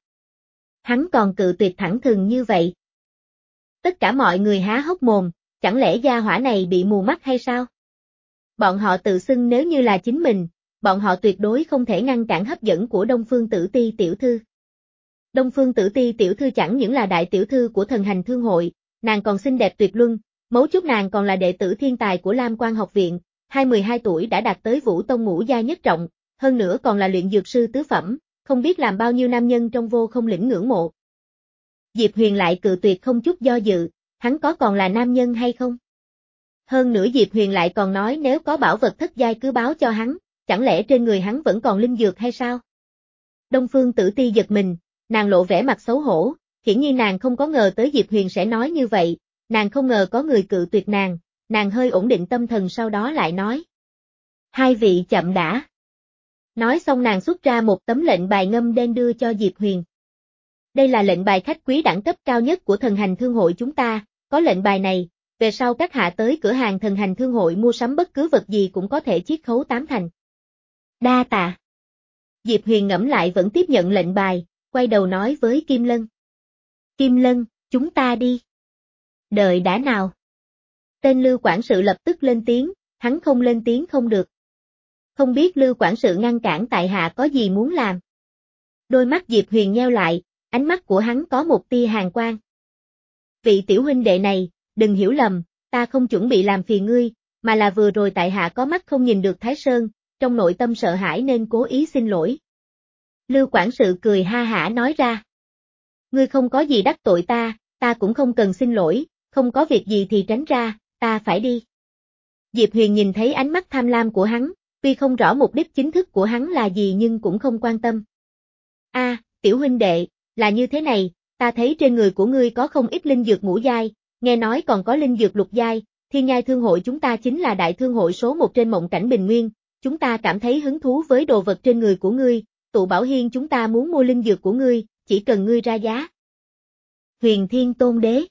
Hắn còn cự tuyệt thẳng thừng như vậy. Tất cả mọi người há hốc mồm, chẳng lẽ gia hỏa này bị mù mắt hay sao? Bọn họ tự xưng nếu như là chính mình, bọn họ tuyệt đối không thể ngăn cản hấp dẫn của Đông Phương Tử Ti tiểu thư. Đông Phương Tử Ti tiểu thư chẳng những là đại tiểu thư của thần hành thương hội, nàng còn xinh đẹp tuyệt luân, mấu chốt nàng còn là đệ tử thiên tài của Lam Quan học viện, hai mười hai tuổi đã đạt tới Vũ Tông ngũ gia nhất trọng, hơn nữa còn là luyện dược sư tứ phẩm, không biết làm bao nhiêu nam nhân trong vô không lĩnh ngưỡng mộ. Diệp Huyền lại cự tuyệt không chút do dự, hắn có còn là nam nhân hay không? Hơn nữa Diệp Huyền lại còn nói nếu có bảo vật thất giai cứ báo cho hắn, chẳng lẽ trên người hắn vẫn còn linh dược hay sao? Đông Phương Tử Ti giật mình, nàng lộ vẻ mặt xấu hổ, hiển nhiên nàng không có ngờ tới Diệp Huyền sẽ nói như vậy, nàng không ngờ có người cự tuyệt nàng, nàng hơi ổn định tâm thần sau đó lại nói. Hai vị chậm đã. Nói xong nàng xuất ra một tấm lệnh bài ngâm đen đưa cho Diệp Huyền. Đây là lệnh bài khách quý đẳng cấp cao nhất của thần hành thương hội chúng ta, có lệnh bài này, về sau các hạ tới cửa hàng thần hành thương hội mua sắm bất cứ vật gì cũng có thể chiết khấu tám thành. Đa tạ. Diệp Huyền ngẫm lại vẫn tiếp nhận lệnh bài, quay đầu nói với Kim Lân. Kim Lân, chúng ta đi. Đợi đã nào. Tên Lưu quản sự lập tức lên tiếng, hắn không lên tiếng không được. Không biết Lưu quản sự ngăn cản tại hạ có gì muốn làm. Đôi mắt Diệp Huyền nheo lại, ánh mắt của hắn có một tia hàn quang. Vị tiểu huynh đệ này, đừng hiểu lầm, ta không chuẩn bị làm phiền ngươi, mà là vừa rồi tại hạ có mắt không nhìn được Thái Sơn, trong nội tâm sợ hãi nên cố ý xin lỗi. Lưu quản sự cười ha hả nói ra. Ngươi không có gì đắc tội ta, ta cũng không cần xin lỗi, không có việc gì thì tránh ra, ta phải đi. Diệp Huyền nhìn thấy ánh mắt tham lam của hắn, tuy không rõ mục đích chính thức của hắn là gì nhưng cũng không quan tâm. A, à, tiểu huynh đệ, là như thế này, ta thấy trên người của ngươi có không ít linh dược ngũ giai, nghe nói còn có linh dược lục giai, Thiên Nhai Thương hội chúng ta chính là đại thương hội số một trên mộng cảnh Bình Nguyên, chúng ta cảm thấy hứng thú với đồ vật trên người của ngươi, Tụ Bảo Hiên chúng ta muốn mua linh dược của ngươi, chỉ cần ngươi ra giá. Huyền Thiên Tôn Đế.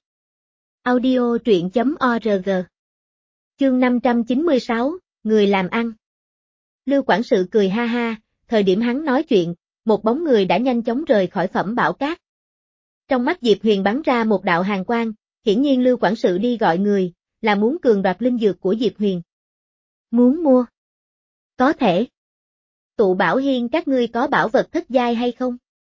Audio truyện chấm org. Chương năm trăm chín mươi sáu, người làm ăn. Lưu quản sự cười ha ha, thời điểm hắn nói chuyện, một bóng người đã nhanh chóng rời khỏi Phẩm Bảo Cát. Trong mắt Diệp Huyền bắn ra một đạo hàn quang, hiển nhiên Lưu quản sự đi gọi người, là muốn cường đoạt linh dược của Diệp Huyền. Muốn mua? Có thể. Tụ Bảo Hiên các ngươi có bảo vật thất giai hay không?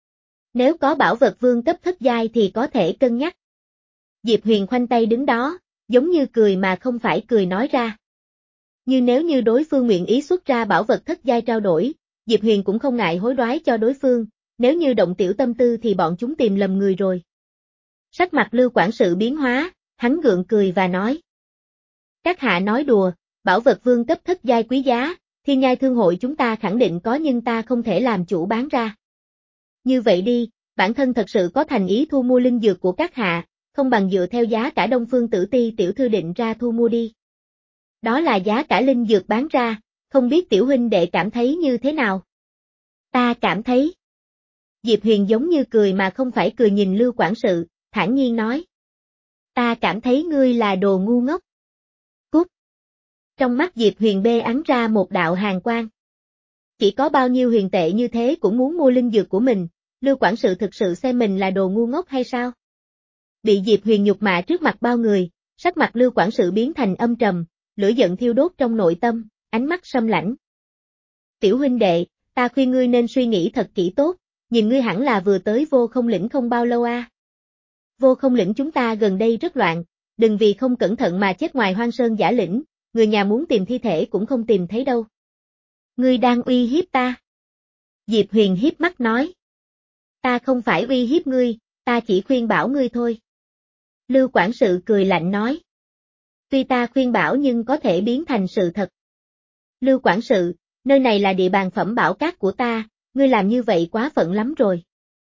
Nếu có bảo vật vương cấp thất giai thì có thể cân nhắc. Diệp Huyền khoanh tay đứng đó, giống như cười mà không phải cười nói ra. Như nếu như đối phương nguyện ý xuất ra bảo vật thất giai trao đổi, Diệp Huyền cũng không ngại hối đoái cho đối phương, nếu như động tiểu tâm tư thì bọn chúng tìm lầm người rồi. Sắc mặt Lưu quản sự biến hóa, hắn gượng cười và nói. Các hạ nói đùa, bảo vật vương cấp thất giai quý giá, Thiên Nhai Thương hội chúng ta khẳng định có nhưng ta không thể làm chủ bán ra. Như vậy đi, bản thân thật sự có thành ý thu mua linh dược của các hạ, không bằng dựa theo giá cả Đông Phương Tử Ti tiểu thư định ra thu mua đi. Đó là giá cả linh dược bán ra, không biết tiểu huynh đệ cảm thấy như thế nào? Ta cảm thấy. Diệp Huyền giống như cười mà không phải cười nhìn Lưu quản sự, thản nhiên nói. Ta cảm thấy ngươi là đồ ngu ngốc. Cút. Trong mắt Diệp Huyền bê ắn ra một đạo hàn quang. Chỉ có bao nhiêu huyền tệ như thế cũng muốn mua linh dược của mình, Lưu quản sự thực sự xem mình là đồ ngu ngốc hay sao? Bị Diệp Huyền nhục mạ trước mặt bao người, sắc mặt Lưu quản sự biến thành âm trầm, lửa giận thiêu đốt trong nội tâm, ánh mắt sâm lãnh. Tiểu huynh đệ, ta khuyên ngươi nên suy nghĩ thật kỹ tốt, nhìn ngươi hẳn là vừa tới Vô Không lĩnh không bao lâu a. À. Vô Không lĩnh chúng ta gần đây rất loạn, đừng vì không cẩn thận mà chết ngoài Hoang Sơn Giả lĩnh, người nhà muốn tìm thi thể cũng không tìm thấy đâu. Ngươi đang uy hiếp ta. Diệp Huyền hiếp mắt nói. Ta không phải uy hiếp ngươi, ta chỉ khuyên bảo ngươi thôi. Lưu quản sự cười lạnh nói. Tuy ta khuyên bảo nhưng có thể biến thành sự thật. Lưu quản sự, nơi này là địa bàn Phẩm Bảo Cát của ta, ngươi làm như vậy quá phận lắm rồi.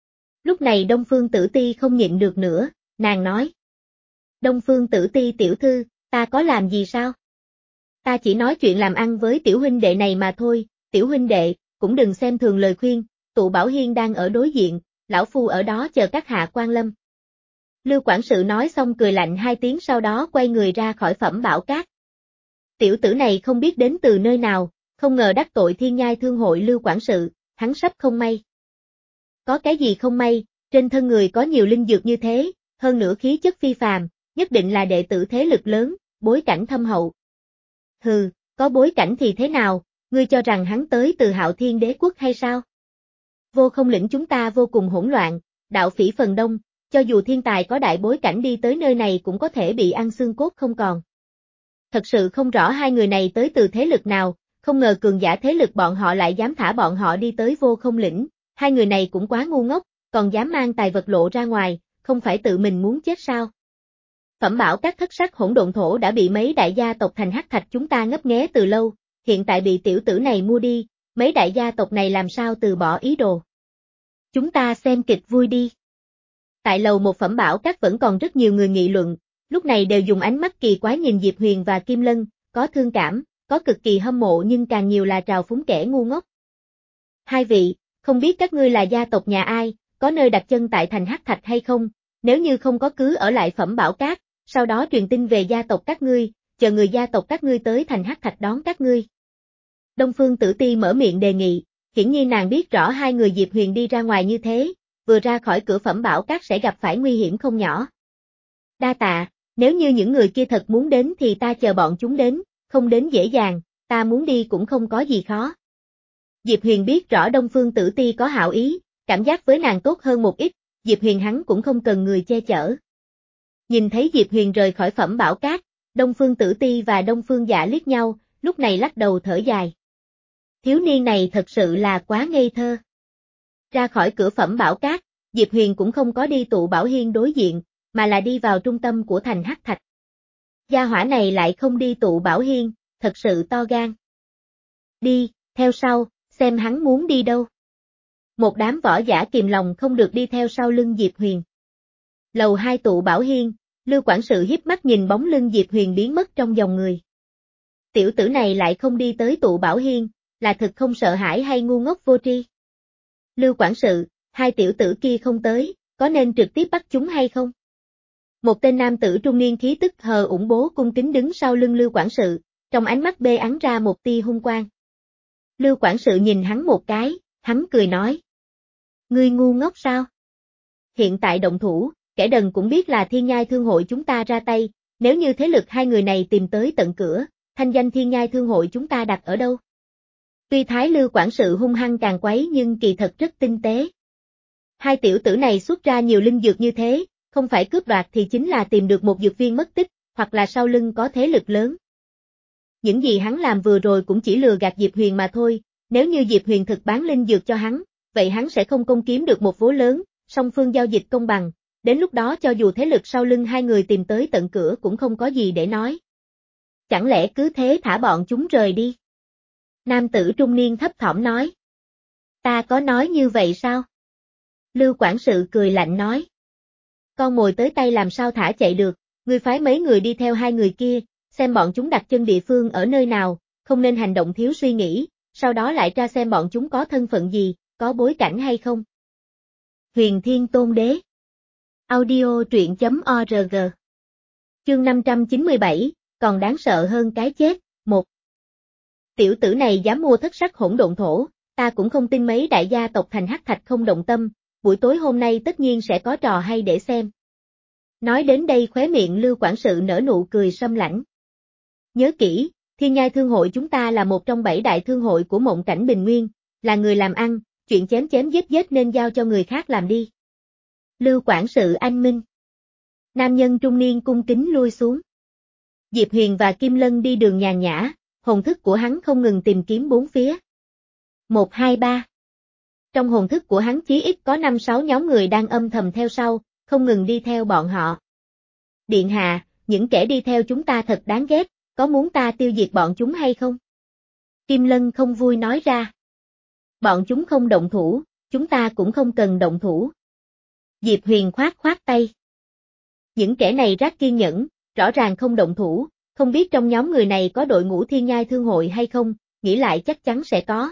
Lúc này Đông Phương Tử Ti không nhịn được nữa, nàng nói. Đông Phương Tử Ti tiểu thư, ta có làm gì sao? Ta chỉ nói chuyện làm ăn với tiểu huynh đệ này mà thôi, tiểu huynh đệ, cũng đừng xem thường lời khuyên, Tụ Bảo Hiên đang ở đối diện, lão phu ở đó chờ các hạ quan lâm. Lưu quản sự nói xong cười lạnh hai tiếng sau đó quay người ra khỏi Phẩm Bảo Cát. Tiểu tử này không biết đến từ nơi nào, không ngờ đắc tội Thiên Nhai Thương hội Lưu quản sự, hắn sắp không may. Có cái gì không may, trên thân người có nhiều linh dược như thế, hơn nữa khí chất phi phàm, nhất định là đệ tử thế lực lớn, bối cảnh thâm hậu. Hừ, có bối cảnh thì thế nào, ngươi cho rằng hắn tới từ Hạo Thiên Đế quốc hay sao? Vô Không lĩnh chúng ta vô cùng hỗn loạn, đạo phỉ phần đông, cho dù thiên tài có đại bối cảnh đi tới nơi này cũng có thể bị ăn xương cốt không còn. Thật sự không rõ hai người này tới từ thế lực nào, không ngờ cường giả thế lực bọn họ lại dám thả bọn họ đi tới Vô Không lĩnh, hai người này cũng quá ngu ngốc, còn dám mang tài vật lộ ra ngoài, không phải tự mình muốn chết sao? Phẩm Bảo Các thất sắc hỗn độn thổ đã bị mấy đại gia tộc thành hắc thạch chúng ta ngấp nghé từ lâu, hiện tại bị tiểu tử này mua đi, mấy đại gia tộc này làm sao từ bỏ ý đồ. Chúng ta xem kịch vui đi. Tại lầu một Phẩm Bảo Các vẫn còn rất nhiều người nghị luận, lúc này đều dùng ánh mắt kỳ quái nhìn Diệp Huyền và Kim Lân, có thương cảm, có cực kỳ hâm mộ nhưng càng nhiều là trào phúng kẻ ngu ngốc. Hai vị, không biết các ngươi là gia tộc nhà ai, có nơi đặt chân tại thành hắc thạch hay không, nếu như không có cứ ở lại Phẩm Bảo Các, sau đó truyền tin về gia tộc các ngươi, chờ người gia tộc các ngươi tới thành hắc thạch đón các ngươi. Đông Phương Tử Ti mở miệng đề nghị, hiển nhiên nàng biết rõ hai người Diệp Huyền đi ra ngoài như thế, vừa ra khỏi cửa Phẩm Bảo Các sẽ gặp phải nguy hiểm không nhỏ. Đa tạ, nếu như những người kia thật muốn đến thì ta chờ bọn chúng đến, không đến dễ dàng, ta muốn đi cũng không có gì khó. Diệp Huyền biết rõ Đông Phương Tử Ti có hảo ý, cảm giác với nàng tốt hơn một ít, Diệp Huyền hắn cũng không cần người che chở. Nhìn thấy Diệp Huyền rời khỏi Phẩm Bảo Các, Đông Phương Tử Ti và Đông Phương Dạ liếc nhau, lúc này lắc đầu thở dài. Thiếu niên này thật sự là quá ngây thơ. Ra khỏi cửa Phẩm Bảo Các, Diệp Huyền cũng không có đi tụ Bảo Hiên đối diện, mà là đi vào trung tâm của thành Hắc Thạch. Gia hỏa này lại không đi tụ Bảo Hiên, thật sự to gan. Đi, theo sau, xem hắn muốn đi đâu. Một đám võ giả kìm lòng không được đi theo sau lưng Diệp Huyền. Lầu hai tụ Bảo Hiên, Lưu Quản sự hiếp mắt nhìn bóng lưng Diệp Huyền biến mất trong dòng người. Tiểu tử này lại không đi tới tụ Bảo Hiên, là thực không sợ hãi hay ngu ngốc vô tri. Lưu Quản sự, hai tiểu tử kia không tới, có nên trực tiếp bắt chúng hay không? Một tên nam tử trung niên khí tức hờ ủng bố cung kính đứng sau lưng Lưu Quản sự, trong ánh mắt bê ắn ra một tia hung quang. Lưu Quản sự nhìn hắn một cái, hắn cười nói. Ngươi ngu ngốc sao? Hiện tại động thủ, kẻ đần cũng biết là Thiên Nhai Thương hội chúng ta ra tay, nếu như thế lực hai người này tìm tới tận cửa, thanh danh Thiên Nhai Thương hội chúng ta đặt ở đâu? Tuy Thái Lưu Quản sự hung hăng càng quấy nhưng kỳ thật rất tinh tế. Hai tiểu tử này xuất ra nhiều linh dược như thế, không phải cướp đoạt thì chính là tìm được một dược viên mất tích, hoặc là sau lưng có thế lực lớn. Những gì hắn làm vừa rồi cũng chỉ lừa gạt Diệp Huyền mà thôi, nếu như Diệp Huyền thực bán linh dược cho hắn, vậy hắn sẽ không công kiếm được một vố lớn, song phương giao dịch công bằng, đến lúc đó cho dù thế lực sau lưng hai người tìm tới tận cửa cũng không có gì để nói. Chẳng lẽ cứ thế thả bọn chúng rời đi? Nam tử trung niên thấp thỏm nói. Ta có nói như vậy sao? Lưu Quản sự cười lạnh nói. Con mồi tới tay làm sao thả chạy được, ngươi phái mấy người đi theo hai người kia, xem bọn chúng đặt chân địa phương ở nơi nào, không nên hành động thiếu suy nghĩ, sau đó lại tra xem bọn chúng có thân phận gì, có bối cảnh hay không. Huyền Thiên Tôn Đế. Audio truyện chấm org. Chương năm trăm chín mươi bảy, còn đáng sợ hơn cái chết, một. Tiểu tử này dám mua thất sắc hỗn độn thổ, ta cũng không tin mấy đại gia tộc thành Hắc Thạch không động tâm, buổi tối hôm nay tất nhiên sẽ có trò hay để xem. Nói đến đây khóe miệng Lưu Quản sự nở nụ cười sâm lãnh. Nhớ kỹ, Thiên Nhai Thương hội chúng ta là một trong bảy đại thương hội của Mộng Cảnh Bình Nguyên, là người làm ăn, chuyện chém chém giết giết nên giao cho người khác làm đi. Lưu Quản sự anh minh. Nam nhân trung niên cung kính lui xuống. Diệp Huyền và Kim Lân đi đường nhàn nhã, hồn thức của hắn không ngừng tìm kiếm bốn phía. Một hai ba. Trong hồn thức của hắn chí ít có năm sáu nhóm người đang âm thầm theo sau, không ngừng đi theo bọn họ. Điện hạ, những kẻ đi theo chúng ta thật đáng ghét, có muốn ta tiêu diệt bọn chúng hay không? Kim Lân không vui nói ra. Bọn chúng không động thủ, chúng ta cũng không cần động thủ. Diệp Huyền khoát khoát tay. Những kẻ này rất kiên nhẫn, rõ ràng không động thủ, không biết trong nhóm người này có đội ngũ Thiên Nhai Thương hội hay không, nghĩ lại chắc chắn sẽ có.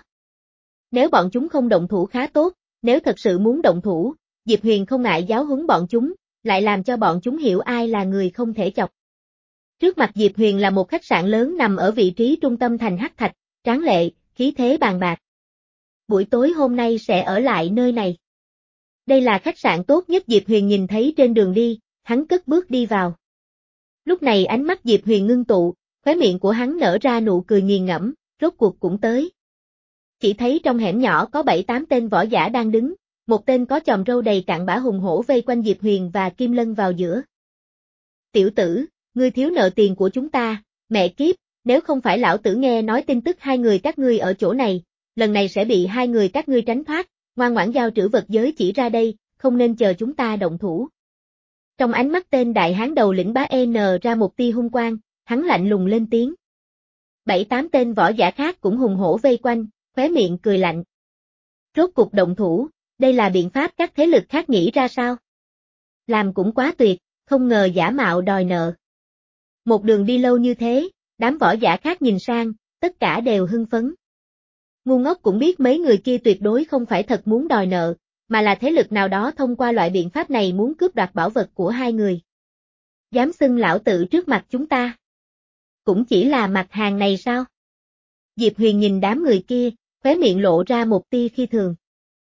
Nếu bọn chúng không động thủ khá tốt, nếu thật sự muốn động thủ, Diệp Huyền không ngại giáo huấn bọn chúng, lại làm cho bọn chúng hiểu ai là người không thể chọc. Trước mặt Diệp Huyền là một khách sạn lớn nằm ở vị trí trung tâm thành Hắc Thạch, tráng lệ, khí thế bàn bạc. Buổi tối hôm nay sẽ ở lại nơi này. Đây là khách sạn tốt nhất Diệp Huyền nhìn thấy trên đường đi, hắn cất bước đi vào. Lúc này ánh mắt Diệp Huyền ngưng tụ, khóe miệng của hắn nở ra nụ cười nghiền ngẫm, rốt cuộc cũng tới. Chỉ thấy trong hẻm nhỏ có bảy tám tên võ giả đang đứng, một tên có chòm râu đầy cặn bã hùng hổ vây quanh Diệp Huyền và Kim Lân vào giữa. Tiểu tử, ngươi thiếu nợ tiền của chúng ta, mẹ kiếp, nếu không phải lão tử nghe nói tin tức hai người các ngươi ở chỗ này, lần này sẽ bị hai người các ngươi tránh thoát, ngoan ngoãn giao trữ vật giới chỉ ra đây, không nên chờ chúng ta động thủ. Trong ánh mắt tên đại hán đầu lĩnh bá N ra một tia hung quang, hắn lạnh lùng lên tiếng. Bảy tám tên võ giả khác cũng hùng hổ vây quanh, khóe miệng cười lạnh. Rốt cuộc động thủ, đây là biện pháp các thế lực khác nghĩ ra sao? Làm cũng quá tuyệt, không ngờ giả mạo đòi nợ. Một đường đi lâu như thế, đám võ giả khác nhìn sang, tất cả đều hưng phấn. Ngu ngốc cũng biết mấy người kia tuyệt đối không phải thật muốn đòi nợ, mà là thế lực nào đó thông qua loại biện pháp này muốn cướp đoạt bảo vật của hai người. Dám xưng lão tự trước mặt chúng ta. Cũng chỉ là mặt hàng này sao? Diệp Huyền nhìn đám người kia, khóe miệng lộ ra một tia khi thường.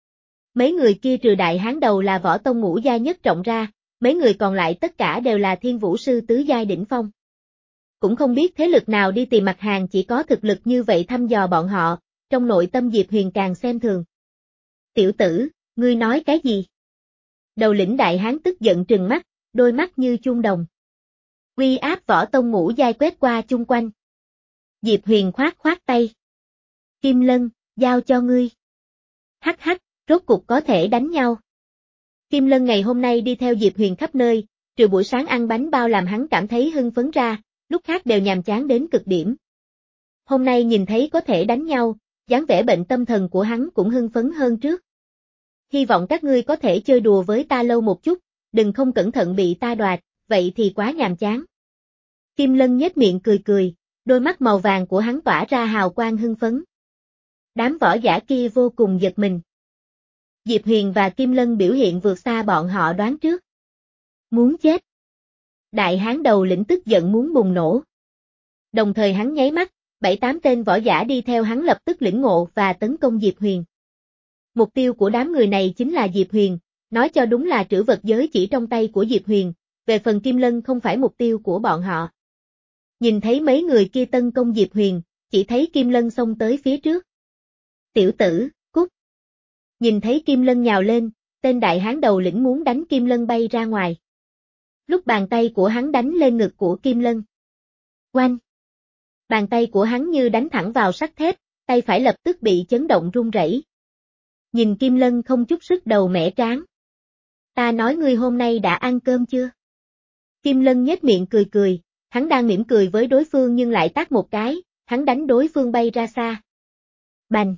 Mấy người kia trừ đại hán đầu là võ tông ngũ giai nhất trọng ra, mấy người còn lại tất cả đều là thiên vũ sư tứ giai đỉnh phong. Cũng không biết thế lực nào đi tìm mặt hàng chỉ có thực lực như vậy thăm dò bọn họ, trong nội tâm Diệp Huyền càng xem thường. Tiểu tử, ngươi nói cái gì? Đầu lĩnh đại hán tức giận trừng mắt, đôi mắt như chuông đồng. Uy áp võ tông ngũ giai quét qua chung quanh. Diệp Huyền khoát khoát tay. Kim Lân, giao cho ngươi. Hắc hắc, rốt cục có thể đánh nhau. Kim Lân ngày hôm nay đi theo Diệp Huyền khắp nơi, trừ buổi sáng ăn bánh bao làm hắn cảm thấy hưng phấn ra, lúc khác đều nhàm chán đến cực điểm. Hôm nay nhìn thấy có thể đánh nhau, dáng vẻ bệnh tâm thần của hắn cũng hưng phấn hơn trước. Hy vọng các ngươi có thể chơi đùa với ta lâu một chút, đừng không cẩn thận bị ta đoạt, vậy thì quá nhàm chán. Kim Lân nhếch miệng cười cười, đôi mắt màu vàng của hắn tỏa ra hào quang hưng phấn. Đám võ giả kia vô cùng giật mình. Diệp Huyền và Kim Lân biểu hiện vượt xa bọn họ đoán trước. Muốn chết. Đại hán đầu lĩnh tức giận muốn bùng nổ. Đồng thời hắn nháy mắt, bảy tám tên võ giả đi theo hắn lập tức lĩnh ngộ và tấn công Diệp Huyền. Mục tiêu của đám người này chính là Diệp Huyền, nói cho đúng là trữ vật giới chỉ trong tay của Diệp Huyền, về phần Kim Lân không phải mục tiêu của bọn họ. Nhìn thấy mấy người kia tấn công Diệp Huyền, chỉ thấy Kim Lân xông tới phía trước. Tiểu tử, cút. Nhìn thấy Kim Lân nhào lên, tên đại hán đầu lĩnh muốn đánh Kim Lân bay ra ngoài. Lúc bàn tay của hắn đánh lên ngực của Kim Lân. Oanh! Bàn tay của hắn như đánh thẳng vào sắt thép, tay phải lập tức bị chấn động run rẩy. Nhìn Kim Lân không chút sức đầu mẻ trán. Ta nói ngươi hôm nay đã ăn cơm chưa? Kim Lân nhếch miệng cười cười, hắn đang mỉm cười với đối phương nhưng lại tát một cái, hắn đánh đối phương bay ra xa. Bành!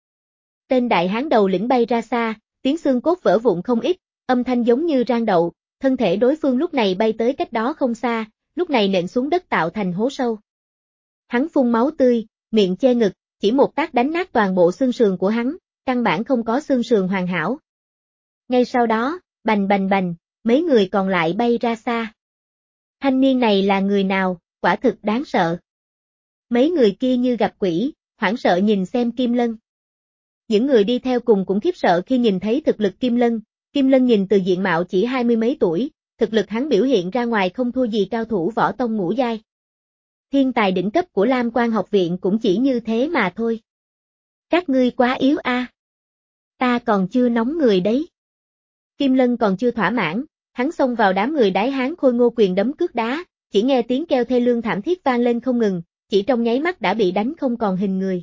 Tên đại hán đầu lĩnh bay ra xa, tiếng xương cốt vỡ vụn không ít, âm thanh giống như rang đậu, thân thể đối phương lúc này bay tới cách đó không xa, lúc này nện xuống đất tạo thành hố sâu. Hắn phun máu tươi, miệng che ngực, chỉ một tát đánh nát toàn bộ xương sườn của hắn, căn bản không có xương sườn hoàn hảo. Ngay sau đó, bành bành bành, mấy người còn lại bay ra xa. Thanh niên này là người nào, quả thực đáng sợ. Mấy người kia như gặp quỷ, hoảng sợ nhìn xem Kim Lân. Những người đi theo cùng cũng khiếp sợ khi nhìn thấy thực lực Kim Lân, Kim Lân nhìn từ diện mạo chỉ hai mươi mấy tuổi, thực lực hắn biểu hiện ra ngoài không thua gì cao thủ võ tông ngũ giai. Thiên tài đỉnh cấp của Lam Quan học viện cũng chỉ như thế mà thôi. Các ngươi quá yếu a. À. Ta còn chưa nóng người đấy. Kim Lân còn chưa thỏa mãn, hắn xông vào đám người đái hán khôi ngô quyền đấm cước đá, chỉ nghe tiếng kêu thê lương thảm thiết vang lên không ngừng, chỉ trong nháy mắt đã bị đánh không còn hình người.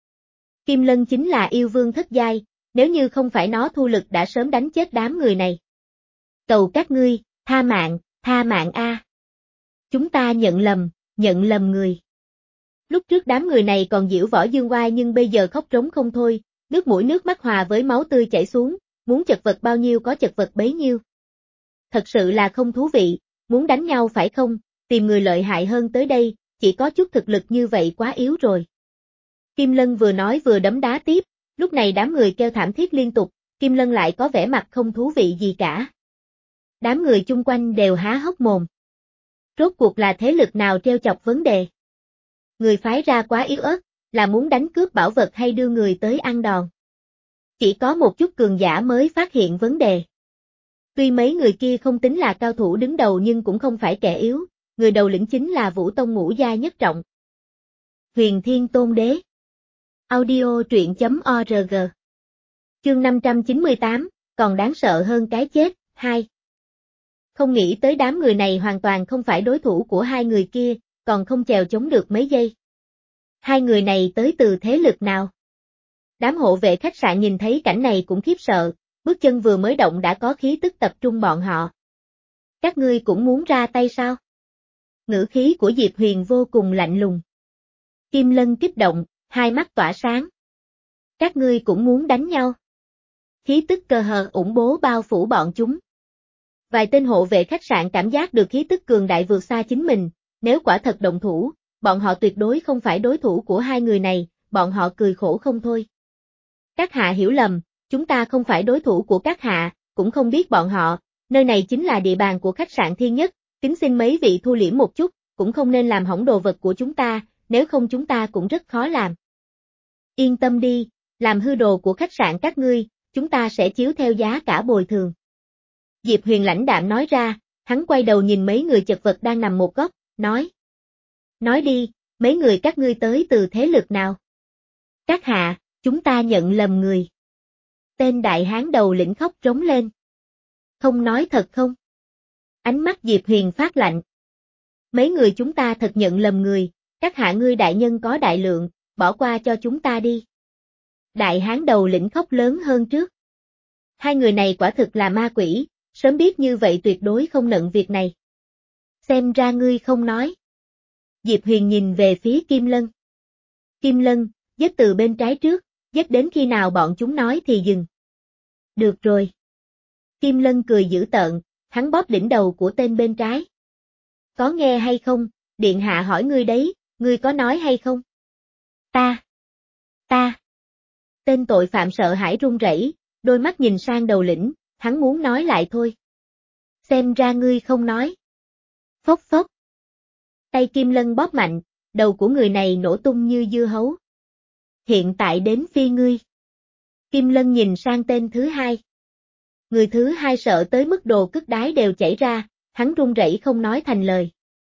Kim Lân chính là yêu vương thất giai, nếu như không phải nó thu lực đã sớm đánh chết đám người này. Cầu các ngươi, tha mạng, tha mạng a. Chúng ta nhận lầm, nhận lầm người. Lúc trước đám người này còn giễu võ dương oai nhưng bây giờ khóc trống không thôi, nước mũi nước mắt hòa với máu tươi chảy xuống, muốn chật vật bao nhiêu có chật vật bấy nhiêu. Thật sự là không thú vị, muốn đánh nhau phải không, tìm người lợi hại hơn tới đây, chỉ có chút thực lực như vậy quá yếu rồi. Kim Lân vừa nói vừa đấm đá tiếp, lúc này đám người kêu thảm thiết liên tục, Kim Lân lại có vẻ mặt không thú vị gì cả. Đám người chung quanh đều há hốc mồm. Rốt cuộc là thế lực nào treo chọc vấn đề? Người phái ra quá yếu ớt, là muốn đánh cướp bảo vật hay đưa người tới ăn đòn? Chỉ có một chút cường giả mới phát hiện vấn đề. Tuy mấy người kia không tính là cao thủ đứng đầu nhưng cũng không phải kẻ yếu, người đầu lĩnh chính là Vũ Tông ngũ giai nhất trọng. Huyền Thiên Tôn Đế. Audio truyện chấm org. Chương năm trăm chín mươi tám, còn đáng sợ hơn cái chết, hai. Không nghĩ tới đám người này hoàn toàn không phải đối thủ của hai người kia, còn không chèo chống được mấy giây. Hai người này tới từ thế lực nào? Đám hộ vệ khách sạn nhìn thấy cảnh này cũng khiếp sợ, bước chân vừa mới động đã có khí tức tập trung bọn họ. Các ngươi cũng muốn ra tay sao? Ngữ khí của Diệp Huyền vô cùng lạnh lùng. Kim Lân kích động, hai mắt tỏa sáng. Các ngươi cũng muốn đánh nhau. Khí tức cơ hờ ủng bố bao phủ bọn chúng. Vài tên hộ vệ khách sạn cảm giác được khí tức cường đại vượt xa chính mình, nếu quả thật động thủ, bọn họ tuyệt đối không phải đối thủ của hai người này, bọn họ cười khổ không thôi. Các hạ hiểu lầm, chúng ta không phải đối thủ của các hạ, cũng không biết bọn họ, nơi này chính là địa bàn của khách sạn Thiên Nhất, kính xin mấy vị thu liễm một chút, cũng không nên làm hỏng đồ vật của chúng ta, nếu không chúng ta cũng rất khó làm. Yên tâm đi, làm hư đồ của khách sạn các ngươi, chúng ta sẽ chiếu theo giá cả bồi thường. Diệp Huyền lãnh đạm nói ra, hắn quay đầu nhìn mấy người chật vật đang nằm một góc, nói. Nói đi, mấy người các ngươi tới từ thế lực nào? Các hạ, chúng ta nhận lầm người. Tên đại hán đầu lĩnh khóc trống lên. Không nói thật không? Ánh mắt Diệp Huyền phát lạnh. Mấy người chúng ta thật nhận lầm người, các hạ ngươi đại nhân có đại lượng, bỏ qua cho chúng ta đi. Đại hán đầu lĩnh khóc lớn hơn trước. Hai người này quả thực là ma quỷ, sớm biết như vậy tuyệt đối không nận việc này. Xem ra ngươi không nói. Diệp Huyền nhìn về phía Kim Lân. Kim Lân, giết từ bên trái trước, giết đến khi nào bọn chúng nói thì dừng. Được rồi. Kim Lân cười dữ tợn, hắn bóp đỉnh đầu của tên bên trái. Có nghe hay không, điện hạ hỏi ngươi đấy, ngươi có nói hay không? Ta. Ta. Tên tội phạm sợ hãi run rẩy, đôi mắt nhìn sang đầu lĩnh, hắn muốn nói lại thôi. Xem ra ngươi không nói. Phốc phốc. Tay Kim Lân bóp mạnh, đầu của người này nổ tung như dưa hấu. Hiện tại đến phi ngươi. Kim Lân nhìn sang tên thứ hai. Người thứ hai sợ tới mức đồ cứt đái đều chảy ra, hắn run rẩy không nói thành lời.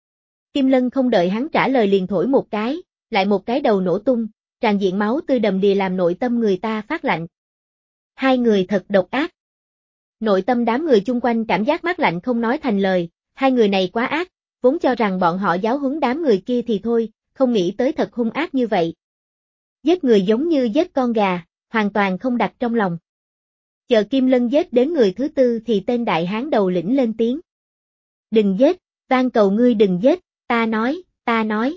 Kim Lân không đợi hắn trả lời liền thổi một cái, lại một cái đầu nổ tung, tràn diện máu tươi đầm đìa làm nội tâm người ta phát lạnh. Hai người thật độc ác. Nội tâm đám người chung quanh cảm giác mát lạnh không nói thành lời, hai người này quá ác, vốn cho rằng bọn họ giáo huấn đám người kia thì thôi, không nghĩ tới thật hung ác như vậy. Giết người giống như giết con gà, hoàn toàn không đặt trong lòng. Chờ Kim Lân giết đến người thứ tư thì tên đại hán đầu lĩnh lên tiếng. Đừng giết, van cầu ngươi đừng giết, ta nói, ta nói.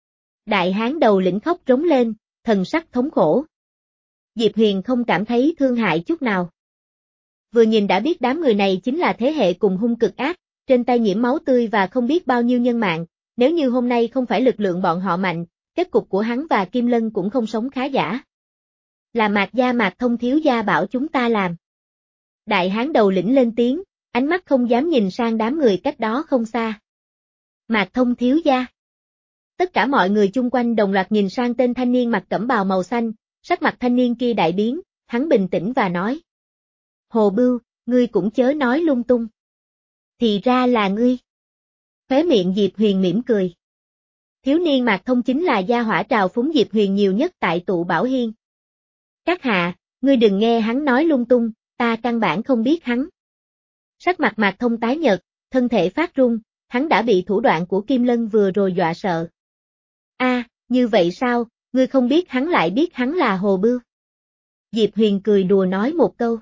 Đại hán đầu lĩnh khóc rống lên, thần sắc thống khổ. Diệp Huyền không cảm thấy thương hại chút nào. Vừa nhìn đã biết đám người này chính là thế hệ cùng hung cực ác, trên tay nhiễm máu tươi và không biết bao nhiêu nhân mạng, nếu như hôm nay không phải lực lượng bọn họ mạnh, kết cục của hắn và Kim Lân cũng không sống khá giả. Là Mạc gia Mạc Thông thiếu gia bảo chúng ta làm. Đại hán đầu lĩnh lên tiếng, ánh mắt không dám nhìn sang đám người cách đó không xa. Mạc Thông thiếu gia. Tất cả mọi người chung quanh đồng loạt nhìn sang tên thanh niên mặc cẩm bào màu xanh, sắc mặt thanh niên kia đại biến, hắn bình tĩnh và nói. Hồ Bưu, ngươi cũng chớ nói lung tung. Thì ra là ngươi. Khóe miệng Diệp Huyền mỉm cười. Thiếu niên Mạc Thông chính là gia hỏa trào phúng Diệp Huyền nhiều nhất tại tụ Bảo Hiên. Các hạ, ngươi đừng nghe hắn nói lung tung, ta căn bản không biết hắn. Sắc mặt Mạc Thông tái nhợt, thân thể phát run, hắn đã bị thủ đoạn của Kim Lân vừa rồi dọa sợ. A, à, như vậy sao, ngươi không biết hắn lại biết hắn là Hồ Bưu. Diệp Huyền cười đùa nói một câu.